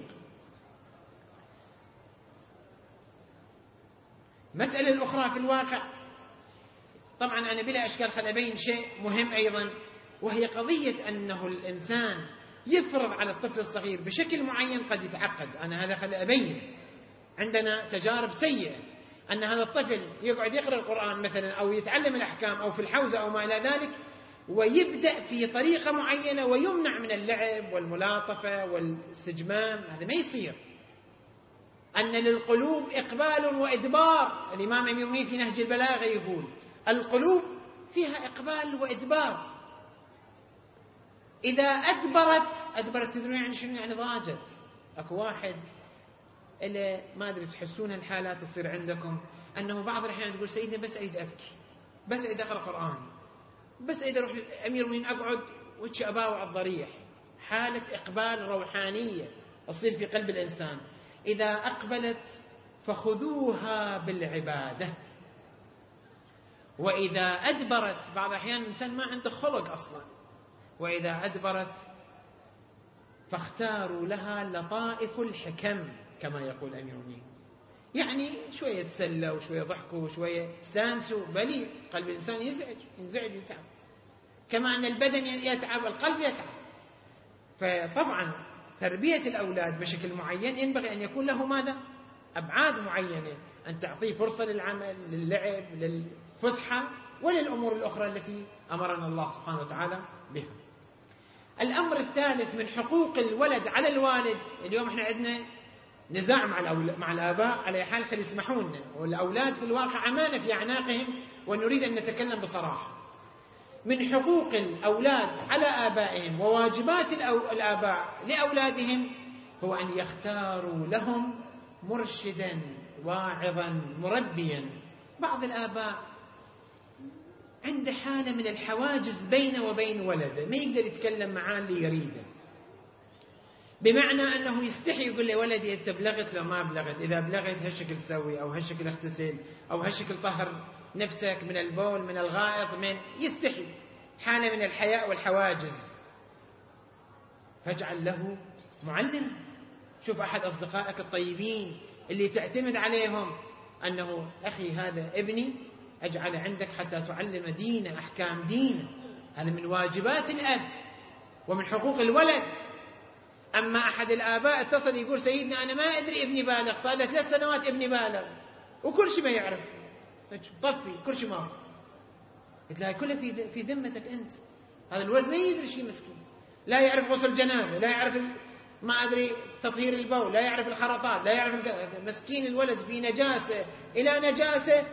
مسألة الأخرى في الواقع، طبعا أنا بلا أشكال خل أبين شيء مهم أيضا، وهي قضية أنه الإنسان يفرض على الطفل الصغير بشكل معين قد يتعقد. أنا هذا خل أبين، عندنا تجارب سيئة أن هذا الطفل يقعد يقرأ القرآن مثلا أو يتعلم الأحكام أو في الحوزة أو ما إلى ذلك، ويبدأ في طريقة معينة ويمنع من اللعب والملاطفة والاستجمام. هذا ما يصير. أن للقلوب إقبال وإدبار. الإمام أمير المؤمنين في نهج البلاغة يقول القلوب فيها إقبال وإدبار. إذا أدبرت، أدبرت تدرون يعني شنو؟ يعني ضاجت. أكو واحد اللي ما أدري تحسون الحالات تصير عندكم، أنه بعض الأحيان تقول سيدنا بس أريد أبكي، بس أريد أقرأ قرآن، بس أريد أروح للأمير المؤمنين أقعد وجهي أباوع الضريح. حالة إقبال روحانية تصير في قلب الإنسان. إذا أقبلت فخذوها بالعبادة، وإذا أدبرت، بعض الأحيان الإنسان ما عنده خلق أصلا، وإذا أدبرت فاختاروا لها لطائف الحكم كما يقول أمير المؤمنين. يعني شوية تسلوا وشوية ضحكوا وشوية استانسوا، بلي قلب الإنسان يزعج ينزعج يتعب، كما أن البدن يتعب القلب يتعب. فطبعا تربية الأولاد بشكل معين ينبغي أن يكون له ماذا؟ أبعاد معينة، أن تعطيه فرصة للعمل، للعب، للفسحة، وللأمور الأخرى التي أمرنا الله سبحانه وتعالى بها. الأمر الثالث من حقوق الولد على الوالد. اليوم احنا عندنا نزاع مع مع الآباء على حال خلي يسمحون لنا، والأولاد في الواقع أمانة في أعناقهم، ونريد أن نتكلم بصراحة. من حقوق الأولاد على آبائهم وواجبات الآباء لأولادهم هو أن يختاروا لهم مرشدا واعظا مربيا. بعض الآباء عنده حالة من الحواجز بينه وبين ولده، ما يقدر يتكلم معاه اللي يريده، بمعنى أنه يستحي يقول له ولدي أنت بلغت لو ما بلغت، إذا بلغت هالشكل سوي، أو هالشكل اغتسل، أو هالشكل طهر نفسك من البول من الغائط، من يستحي، حالة من الحياء والحواجز. فاجعل له معلم. شوف أحد أصدقائك الطيبين اللي تعتمد عليهم أنه أخي هذا ابني أجعل عندك حتى تعلم دينه أحكام دينه. هذا من واجبات الأب ومن حقوق الولد. أما أحد الآباء اتصل يقول سيدنا أنا ما أدري ابني بالغ، صار له ثلاث سنوات ابني بالغ وكل شيء ما يعرف، طفي كل شيء ما. قلت له كله في في ذمتك أنت. هذا الولد ما يدري شيء مسكين، لا يعرف غسل جنابه، لا يعرف ما أدري تطهير البول، لا يعرف الخرطات، لا يعرف مسكين الولد في نجاسة إلى نجاسة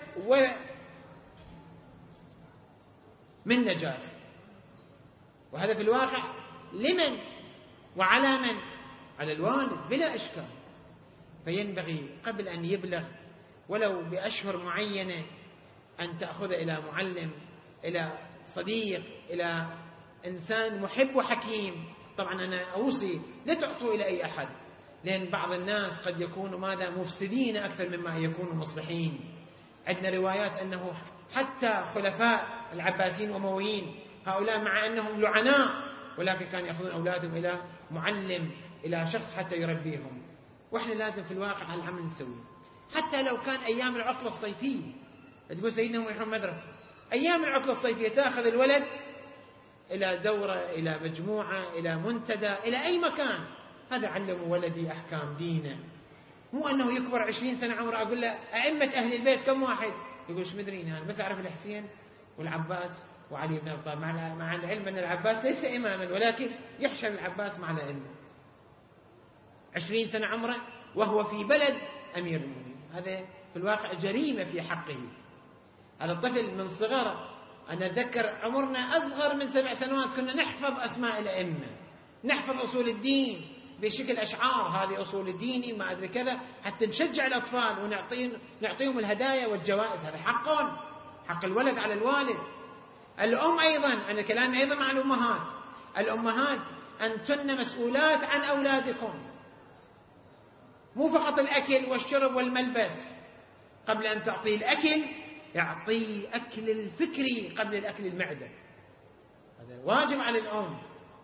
ومن نجاسة. وهذا في الواقع لمن وعلى من؟ على الوالد بلا إشكال. فينبغي قبل أن يبلغ ولو بأشهر معينة أن تأخذ إلى معلم، إلى صديق، إلى إنسان محب وحكيم. طبعا أنا أوصي لا تعطوا إلى أي أحد، لأن بعض الناس قد يكونوا ماذا مفسدين أكثر مما يكونوا مصلحين. عندنا روايات أنه حتى خلفاء العباسيين والأمويين هؤلاء مع أنهم لعناء ولكن كانوا يأخذون أولادهم إلى معلم، إلى شخص حتى يربيهم. وإحنا لازم في الواقع هالعمل نسويه. حتى لو كان أيام العطلة الصيفية، تقول سيدنا هم يروحون مدرسة، أيام العطلة الصيفية تأخذ الولد إلى دورة، إلى مجموعة، إلى منتدى، إلى أي مكان. هذا علموا ولدي أحكام دينه. مو أنه يكبر عشرين سنة عمره أقول له أئمة أهل البيت كم واحد؟ يقول إيش مدرين أنا بس أعرف الحسين والعباس وعلي بن أبي طالب، مع العلم أن العباس ليس إماما ولكن يحشر العباس مع الأئمة. عشرين سنة عمره وهو في بلد أمير المؤمنين. هذا في الواقع جريمة في حقه. هذا الطفل من صغره، أنا أتذكر عمرنا أصغر من سبع سنوات كنا نحفظ أسماء الأئمة، نحفظ أصول الدين بشكل أشعار، هذه أصول الدين ما أدري كذا، حتى نشجع الأطفال ونعطيهم نعطيهم الهدايا والجوائز. هذا حقهم، حق الولد على الوالد. الأم أيضا، أنا كلامي أيضا مع الأمهات، الأمهات أنتن مسؤولات عن أولادكم، مو فقط الأكل والشرب والملبس. قبل أن تعطيه الأكل يعطيه أكل الفكري قبل الأكل المعدة، هذا واجب على الأم.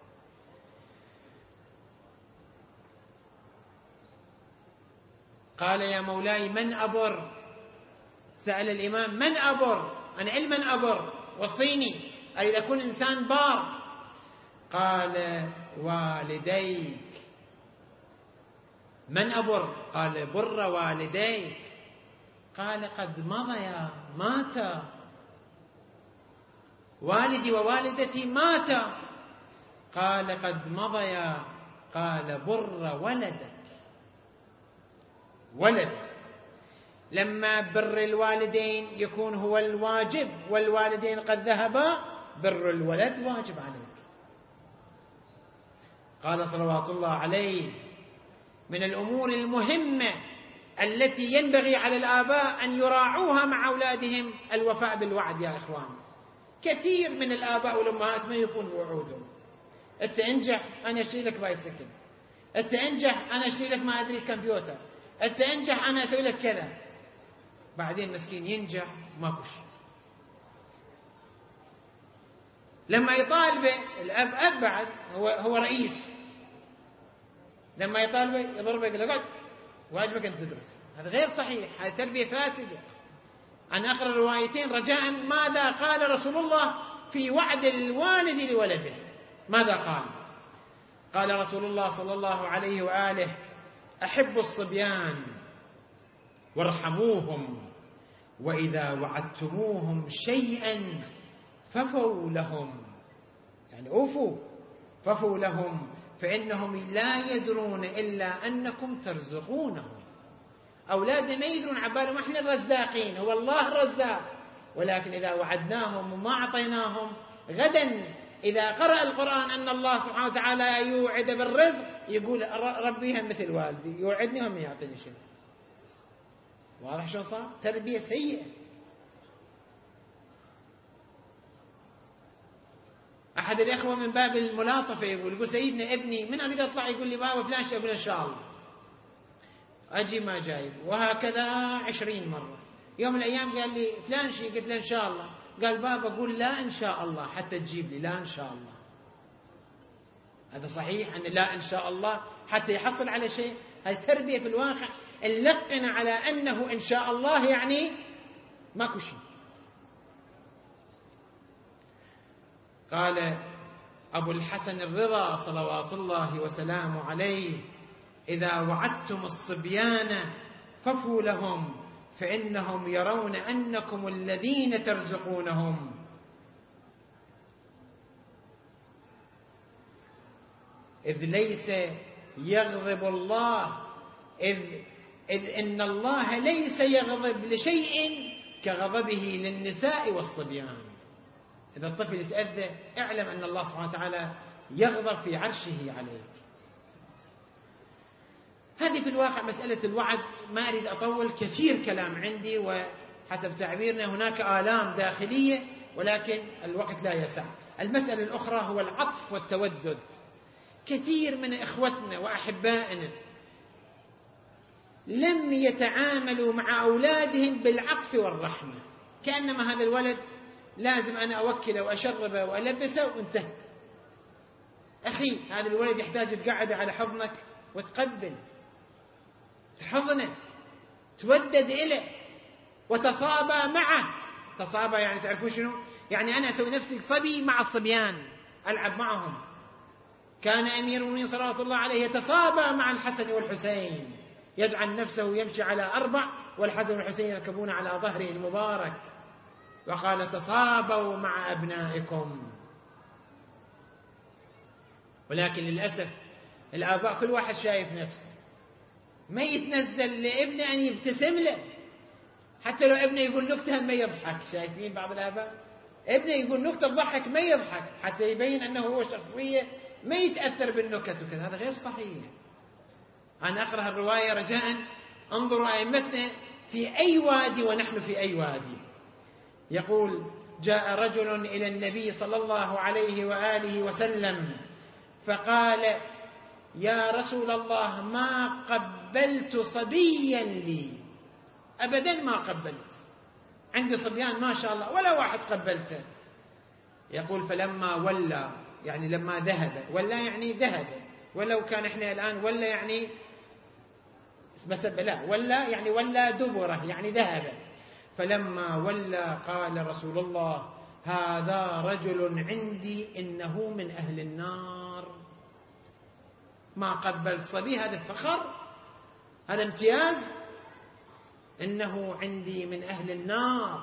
قال يا مولاي من أبر؟ سأل الإمام من أبر؟ أنا علما أبر، وصيني أريد أكون إنسان بار. قال والديك. من أبر؟ قال بر والديك. قال قد مضيا، ماتا، والدي ووالدتي ماتا. قال قد مضيا. قال بر ولدك. ولد لما بر الوالدين يكون هو الواجب والوالدين قد ذهبا، بر الولد واجب عليك. قال صلوات الله عليه من الأمور المهمة التي ينبغي على الآباء أن يراعوها مع أولادهم الوفاء بالوعد. يا إخوان، كثير من الآباء والأمهات ما يوفون بوعودهم. أنت انجح أنا أشتري لك بايسكل، أنت انجح أنا أشتري لك ما أدري كمبيوتر، أنت انجح أنا أسوي لك كذا. بعدين مسكين ينجح ماكو شيء. لما يطالبه الأب، أب بعد هو هو رئيس، لما يطالبه يضربه يقول له اقعد واجبك أن تدرس. هذا غير صحيح، هذه تربية فاسدة. أنا أقرأ روايتين رجاء. ماذا قال رسول الله في وعد الوالد لولده؟ ماذا قال؟ قال رسول الله صلى الله عليه وآله أحبوا الصبيان وارحموهم، وإذا وعدتموهم شيئا ففوا لهم، يعني أوفوا، ففوا لهم، فإنهم لا يدرون إلا أنكم ترزقونهم. أولادنا ما يدرون، عبالهم إحنا الرزاقين، هو الله الرزاق، ولكن إذا وعدناهم وما أعطيناهم، غدا إذا قرأ القرآن أن الله سبحانه وتعالى يوعد بالرزق يقول ربي هم مثل والدي يوعدني وهم يعطيني شيء. واضح شو صار؟ تربية سيئة. أحد الإخوة من باب الملاطفة يقول يقول سيدنا ابني من أريد أطلع يقول لي بابا فلان شيء، أقول إن شاء الله، أجي ما جايب، وهكذا عشرين مرة. يوم من الأيام قال لي فلان شيء، قلت له إن شاء الله. قال بابا قول لا إن شاء الله حتى تجيب لي، لا إن شاء الله. هذا صحيح أن لا إن شاء الله حتى يحصل على شيء؟ هذه تربية في الواقع اللقن على أنه إن شاء الله يعني ماكو شيء. قال أبو الحسن الرضا صلوات الله وسلامه عليه إذا وعدتم الصبيان ففوا لهم، فإنهم يرون أنكم الذين ترزقونهم. إذ ليس يغضب الله، إذ, إذ إن الله ليس يغضب لشيء كغضبه للنساء والصبيان. إذا الطفل يتأذى اعلم أن الله سبحانه وتعالى يغضب في عرشه عليك. هذه في الواقع مسألة الوعد. ما أريد أطول، كثير كلام عندي، وحسب تعبيرنا هناك آلام داخلية ولكن الوقت لا يسع. المسألة الأخرى هو العطف والتودد. كثير من إخوتنا وأحبائنا لم يتعاملوا مع أولادهم بالعطف والرحمة، كأنما هذا الولد لازم أنا أوكله وأشربه وألبسه وانتهى. أخي هذا الولد يحتاج تقعد على حضنك وتقبل، تحضنه، تودد إليه وتصابى معه. تصابى يعني تعرفون شنو؟ يعني أنا أسوي نفسي صبي مع الصبيان ألعب معهم. كان أمير المؤمنين صلى الله عليه يتصابى مع الحسن والحسين، يجعل نفسه يمشي على أربع والحسن والحسين يركبون على ظهره المبارك، وقال تصابوا مع أبنائكم. ولكن للأسف الآباء كل واحد شايف نفسه، ما يتنزل لابنه أن يبتسم له، حتى لو ابنه يقول نكتة ما يضحك. شايفين بعض الآباء ابنه يقول نكتة ضحك ما يضحك حتى يبين أنه هو شخصية ما يتأثر بالنكت وكذا. هذا غير صحيح. أنا أقرأ الرواية رجاء انظروا أئمتنا في أي وادي ونحن في أي وادي. يقول: جاء رجل إلى النبي صلى الله عليه وآله وسلم فقال: يا رسول الله، ما قبلت صبيا لي، أبدا ما قبلت، عندي صبيان ما شاء الله ولا واحد قبلته. يقول: فلما ولى، يعني لما ذهب، ولا يعني ذهب، ولو كان احنا الآن ولا يعني مسب، لا، ولا يعني ولا دبره، يعني ذهب. فلما ولى قال رسول الله: هذا رجل عندي إنه من أهل النار. ما قبل صبي، هذا فخر، هذا امتياز، إنه عندي من أهل النار.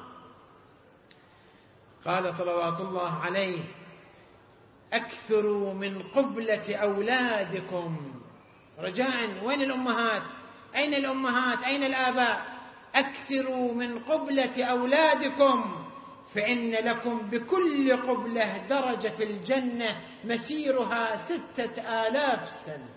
قال صلوات الله عليه: أكثروا من قبلة أولادكم. رجاء، وين الأمهات؟ أين الأمهات؟ أين الآباء؟ أكثروا من قبلة أولادكم، فإن لكم بكل قبلة درجة في الجنة مسيرها ستة آلاف سنة.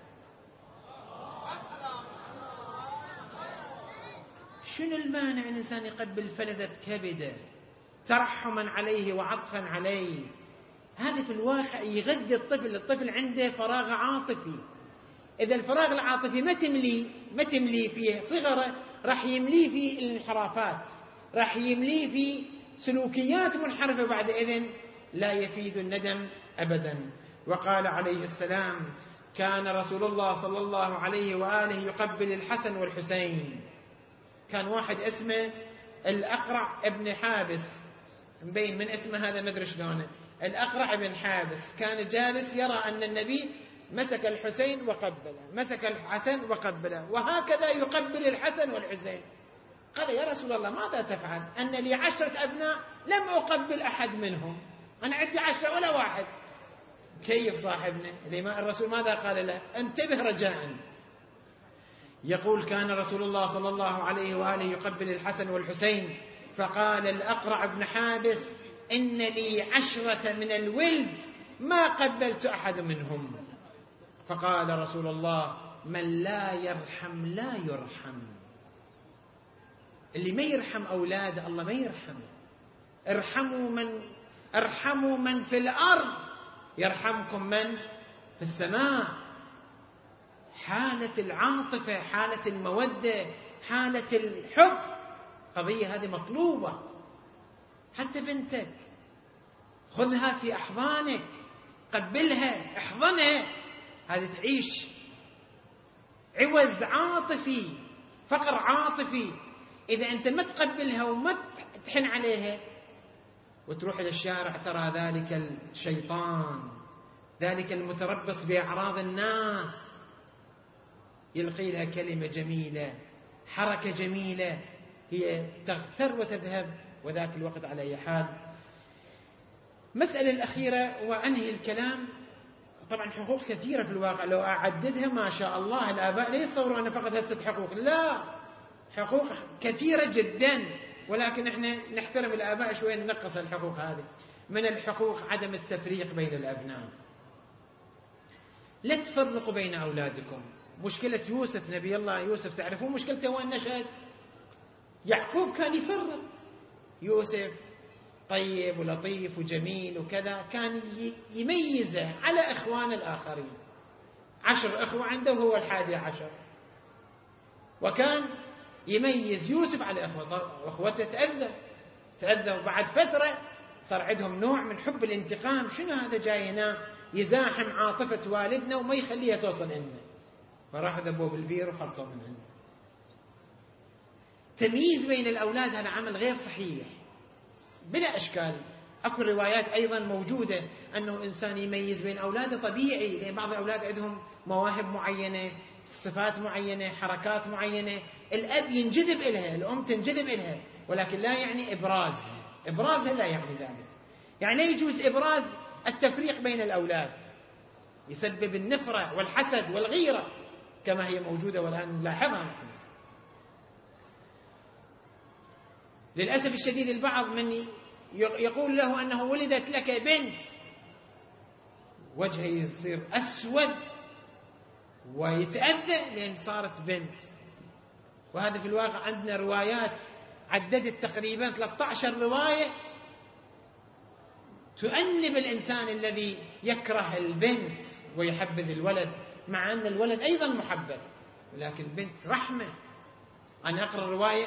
شنو المانع الإنسان يقبل فلذة كبده ترحما عليه وعطفا عليه؟ هذا في الواقع يغذي الطفل. الطفل عنده فراغ عاطفي، إذا الفراغ العاطفي ما تملي ما تملي فيه صغره، راح يملي فيه الانحرافات، راح يملي فيه سلوكيات منحرفة، بعد إذن لا يفيد الندم أبدا. وقال عليه السلام: كان رسول الله صلى الله عليه وآله يقبل الحسن والحسين. كان واحد اسمه الأقرع ابن حابس، مبين من اسمه هذا، مدري شلونه، الأقرع ابن حابس، كان جالس يرى أن النبي مسك الحسين وقبله، مسك الحسن وقبله، وهكذا يقبل الحسن والحسين. قال: يا رسول الله، ماذا تفعل؟ أن لي عشرة أبناء لم أقبل أحد منهم، أنا عندي عشرة ولا واحد. كيف صاحبنا الرسول ماذا قال له؟ انتبه رجاء. يقول: كان رسول الله صلى الله عليه وآله يقبل الحسن والحسين، فقال الأقرع بن حابس: إن لي عشرة من الولد ما قبلت أحد منهم. فقال رسول الله: من لا يرحم لا يرحم. اللي ما يرحم أولاده الله ما يرحمه. ارحموا من ارحموا من في الأرض يرحمكم من في السماء. حالة العاطفة، حالة المودة، حالة الحب، قضية هذه مطلوبة. حتى بنتك خذها في أحضانك، قبلها، احضنها، هذه تعيش عوز عاطفي، فقر عاطفي. إذا أنت ما تقبلها وما تحن عليها وتروح إلى الشارع، ترى ذلك الشيطان، ذلك المتربص بأعراض الناس، يلقي لها كلمة جميلة، حركة جميلة، هي تغتر وتذهب، وذاك الوقت على أي حال. مسألة الأخيرة وأنهي الكلام، طبعا حقوق كثيرة في الواقع، لو أعددها ما شاء الله الآباء لا يصوروا أن فقط هسه حقوق، لا، حقوق كثيرة جدا، ولكن احنا نحترم الآباء شوي، ننقص الحقوق هذه. من الحقوق عدم التفريق بين الأبناء. لا تفرقوا بين أولادكم. مشكلة يوسف، نبي الله يوسف، تعرفون مشكلته وين نشأت؟ يعقوب كان يفرق. يوسف طيب ولطيف وجميل وكذا، كان يميزه على إخوان الآخرين. عشر إخوة عنده وهو الحادي عشر، وكان يميز يوسف على إخوته. أخوته تأذى تأذى وبعد فترة صار عندهم نوع من حب الانتقام. شنو هذا جاي هنا يزاحم عاطفة والدنا وما يخليها توصل لنا، فراح ذبوه بالبير وخلصوا من عنده. تمييز بين الأولاد هذا عمل غير صحيح بلا أشكال. أكو روايات أيضا موجودة أنه إنسان يميز بين أولاده طبيعي، لأن بعض الأولاد عندهم مواهب معينة، صفات معينة، حركات معينة، الأب ينجذب إلها، الأم تنجذب إلها، ولكن لا يعني إبرازها. إبرازها لا يعني ذلك، يعني لا يجوز إبراز التفريق بين الأولاد، يسبب النفرة والحسد والغيرة كما هي موجودة والآن نلاحظها نحن. للأسف الشديد البعض من يقول له أنه ولدت لك بنت، وجهه يصير أسود ويتأذى لأن صارت بنت. وهذا في الواقع عندنا روايات عددت تقريبا ثلاثة عشر رواية تؤنب الإنسان الذي يكره البنت ويحبذ الولد، مع أن الولد أيضا محبب، ولكن البنت رحمة. أنا أقرأ الرواية.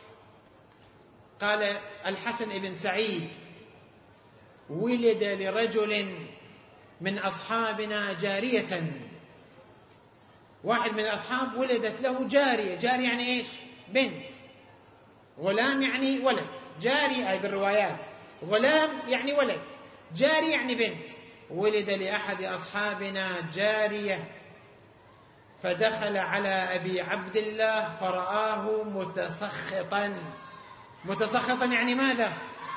قال الحسن بن سعيد: ولد لرجل من أصحابنا جارية، واحد من الأصحاب ولدت له جارية. جارية يعني إيش؟ بنت. غلام يعني ولد. جارية أي بالروايات، غلام يعني ولد، جارية يعني بنت. ولد لأحد أصحابنا جارية، فدخل على أبي عبد الله فرآه متسخطا. متسخطا يعني ماذا؟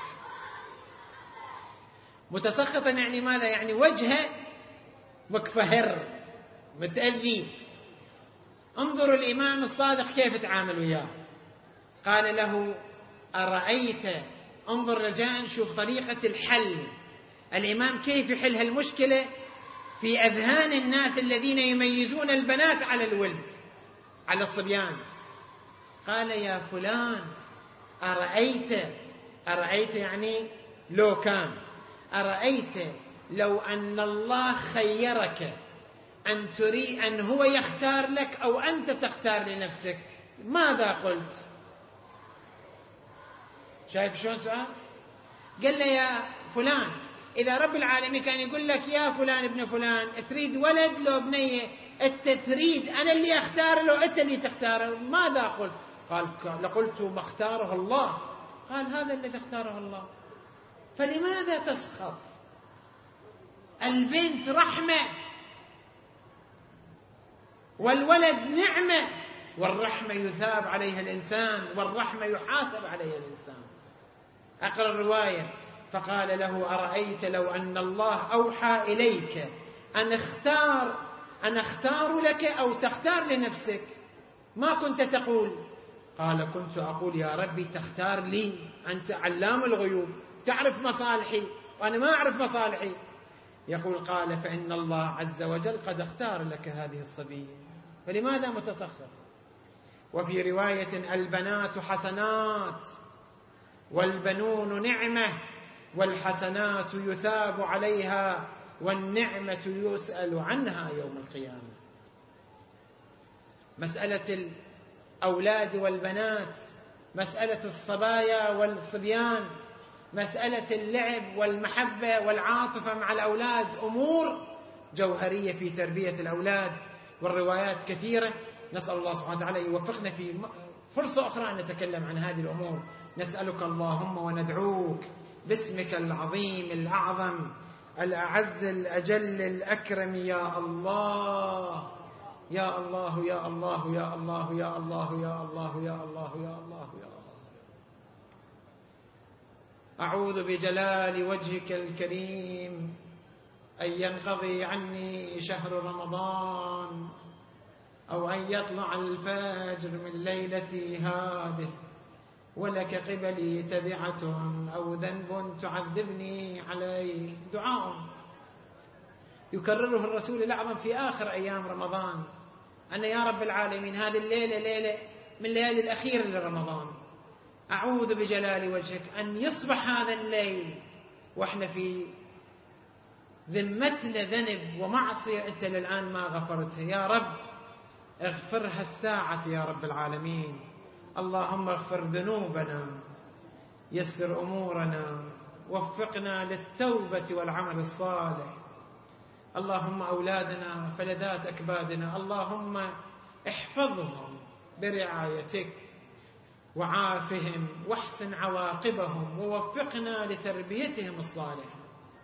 متسخطا يعني ماذا؟ يعني وجهه مكفهر، متأذي. انظروا الإمام الصادق كيف تعامل وياه. قال له: أرأيت، انظر رجاء شوف طريقة الحل، الإمام كيف يحل هالمشكلة في أذهان الناس الذين يميزون البنات على الولد، على الصبيان. قال: يا فلان، أرأيت، أرأيت يعني لو كان، أرأيت لو أن الله خيرك أن تري أن هو يختار لك أو أنت تختار لنفسك، ماذا قلت؟ شايف شلون سؤال؟ قال له: يا فلان، إذا رب العالمين كان يقول لك يا فلان ابن فلان تريد ولد لو بنية، أنت تريد أنا اللي أختار لو أنت اللي تختاره، ماذا قلت؟ قال: لقلت ما اختاره الله. قال: هذا الذي اختاره الله، فلماذا تسخط؟ البنت رحمة والولد نعمة، والرحمة يثاب عليها الإنسان والرحمة يحاسب عليها الإنسان. أقرأ الرواية. فقال له: أرأيت لو أن الله أوحى إليك أن اختار أن اختار لك أو تختار لنفسك، ما كنت تقول؟ قال: كنت أقول يا ربي تختار لي، أنت علام الغيوب، تعرف مصالحي وأنا ما أعرف مصالحي. يقول: قال: فإن الله عز وجل قد اختار لك هذه الصبية، فلماذا متسخط؟ وفي رواية: البنات حسنات والبنون نعمة، والحسنات يثاب عليها والنعمة يسأل عنها يوم القيامة. مسألة الأولاد والبنات، مسألة الصبايا والصبيان، مسألة اللعب والمحبة والعاطفة مع الأولاد أمور جوهرية في تربية الأولاد، والروايات كثيرة. نسأل الله سبحانه وتعالى يوفقنا في فرصة أخرى أن نتكلم عن هذه الأمور. نسألك اللهم وندعوك باسمك العظيم الأعظم الأعز الأجل الأكرم، يا الله يا الله يا الله يا الله يا الله يا الله يا الله يا الله يا الله، أعوذ بجلال وجهك الكريم أن ينقضي عني شهر رمضان، أو أن يطلع الفجر من ليلتي هذه ولك قبلي تبعة أو ذنب تعذبني عليه. دعاء يكرره الرسول الأعظم في آخر أيام رمضان، أن يا رب العالمين هذه الليلة ليلة من الليالي الأخيرة لرمضان، أعوذ بجلال وجهك أن يصبح هذا الليل وإحنا في ذمتنا ذنب ومعصية أنت للآن ما غفرتها. يا رب اغفرها الساعة يا رب العالمين. اللهم اغفر ذنوبنا، يسر أمورنا، وفقنا للتوبة والعمل الصالح. اللهم أولادنا فلذات أكبادنا، اللهم احفظهم برعايتك وعافهم واحسن عواقبهم، ووفقنا لتربيتهم الصالحة.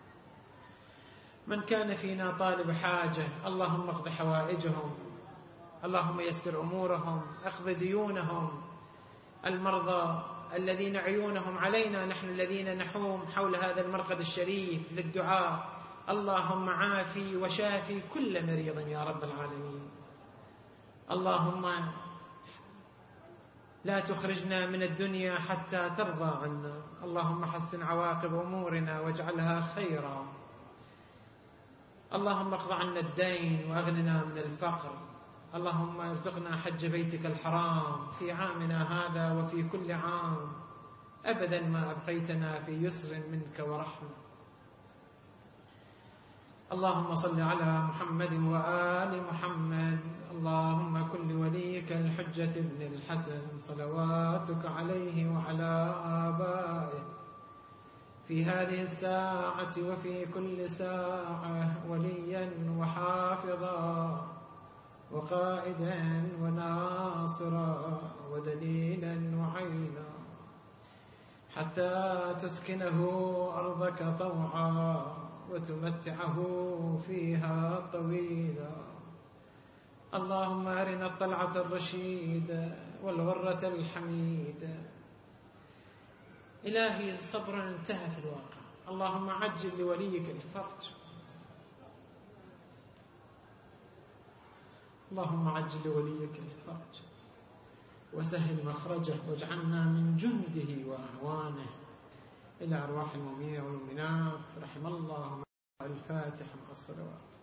من كان فينا طالب حاجة اللهم اقض حوائجهم، اللهم يسر أمورهم، اقض ديونهم. المرضى الذين عيونهم علينا، نحن الذين نحوم حول هذا المرقد الشريف للدعاء، اللهم عافي وشافي كل مريض يا رب العالمين. اللهم لا تخرجنا من الدنيا حتى ترضى عنا، اللهم حسن عواقب أمورنا واجعلها خيرا. اللهم اقض عنا الدين وأغننا من الفقر، اللهم ارزقنا حج بيتك الحرام في عامنا هذا وفي كل عام أبدا ما أبقيتنا في يسر منك ورحمة. اللهم صل على محمد وآل محمد. اللهم كن لوليك الحجة ابن الحسن صلواتك عليه وعلى آبائه في هذه الساعة وفي كل ساعة وليا وحافظا وقائدا وناصرا ودليلا وعينا حتى تسكنه أرضك طوعا وتمتعه فيها طويلا. اللهم أرنا الطلعة الرشيدة والغرة الحميدة. إلهي الصبر انتهى في الواقع. اللهم عجل لوليك الفرج. اللهم عجل لوليك الفرج وسهل مخرجه واجعلنا من جنده وأعوانه. إلى أرواح المؤمنين والمؤمنات رحم الله. الفاتحة مع الصلوات.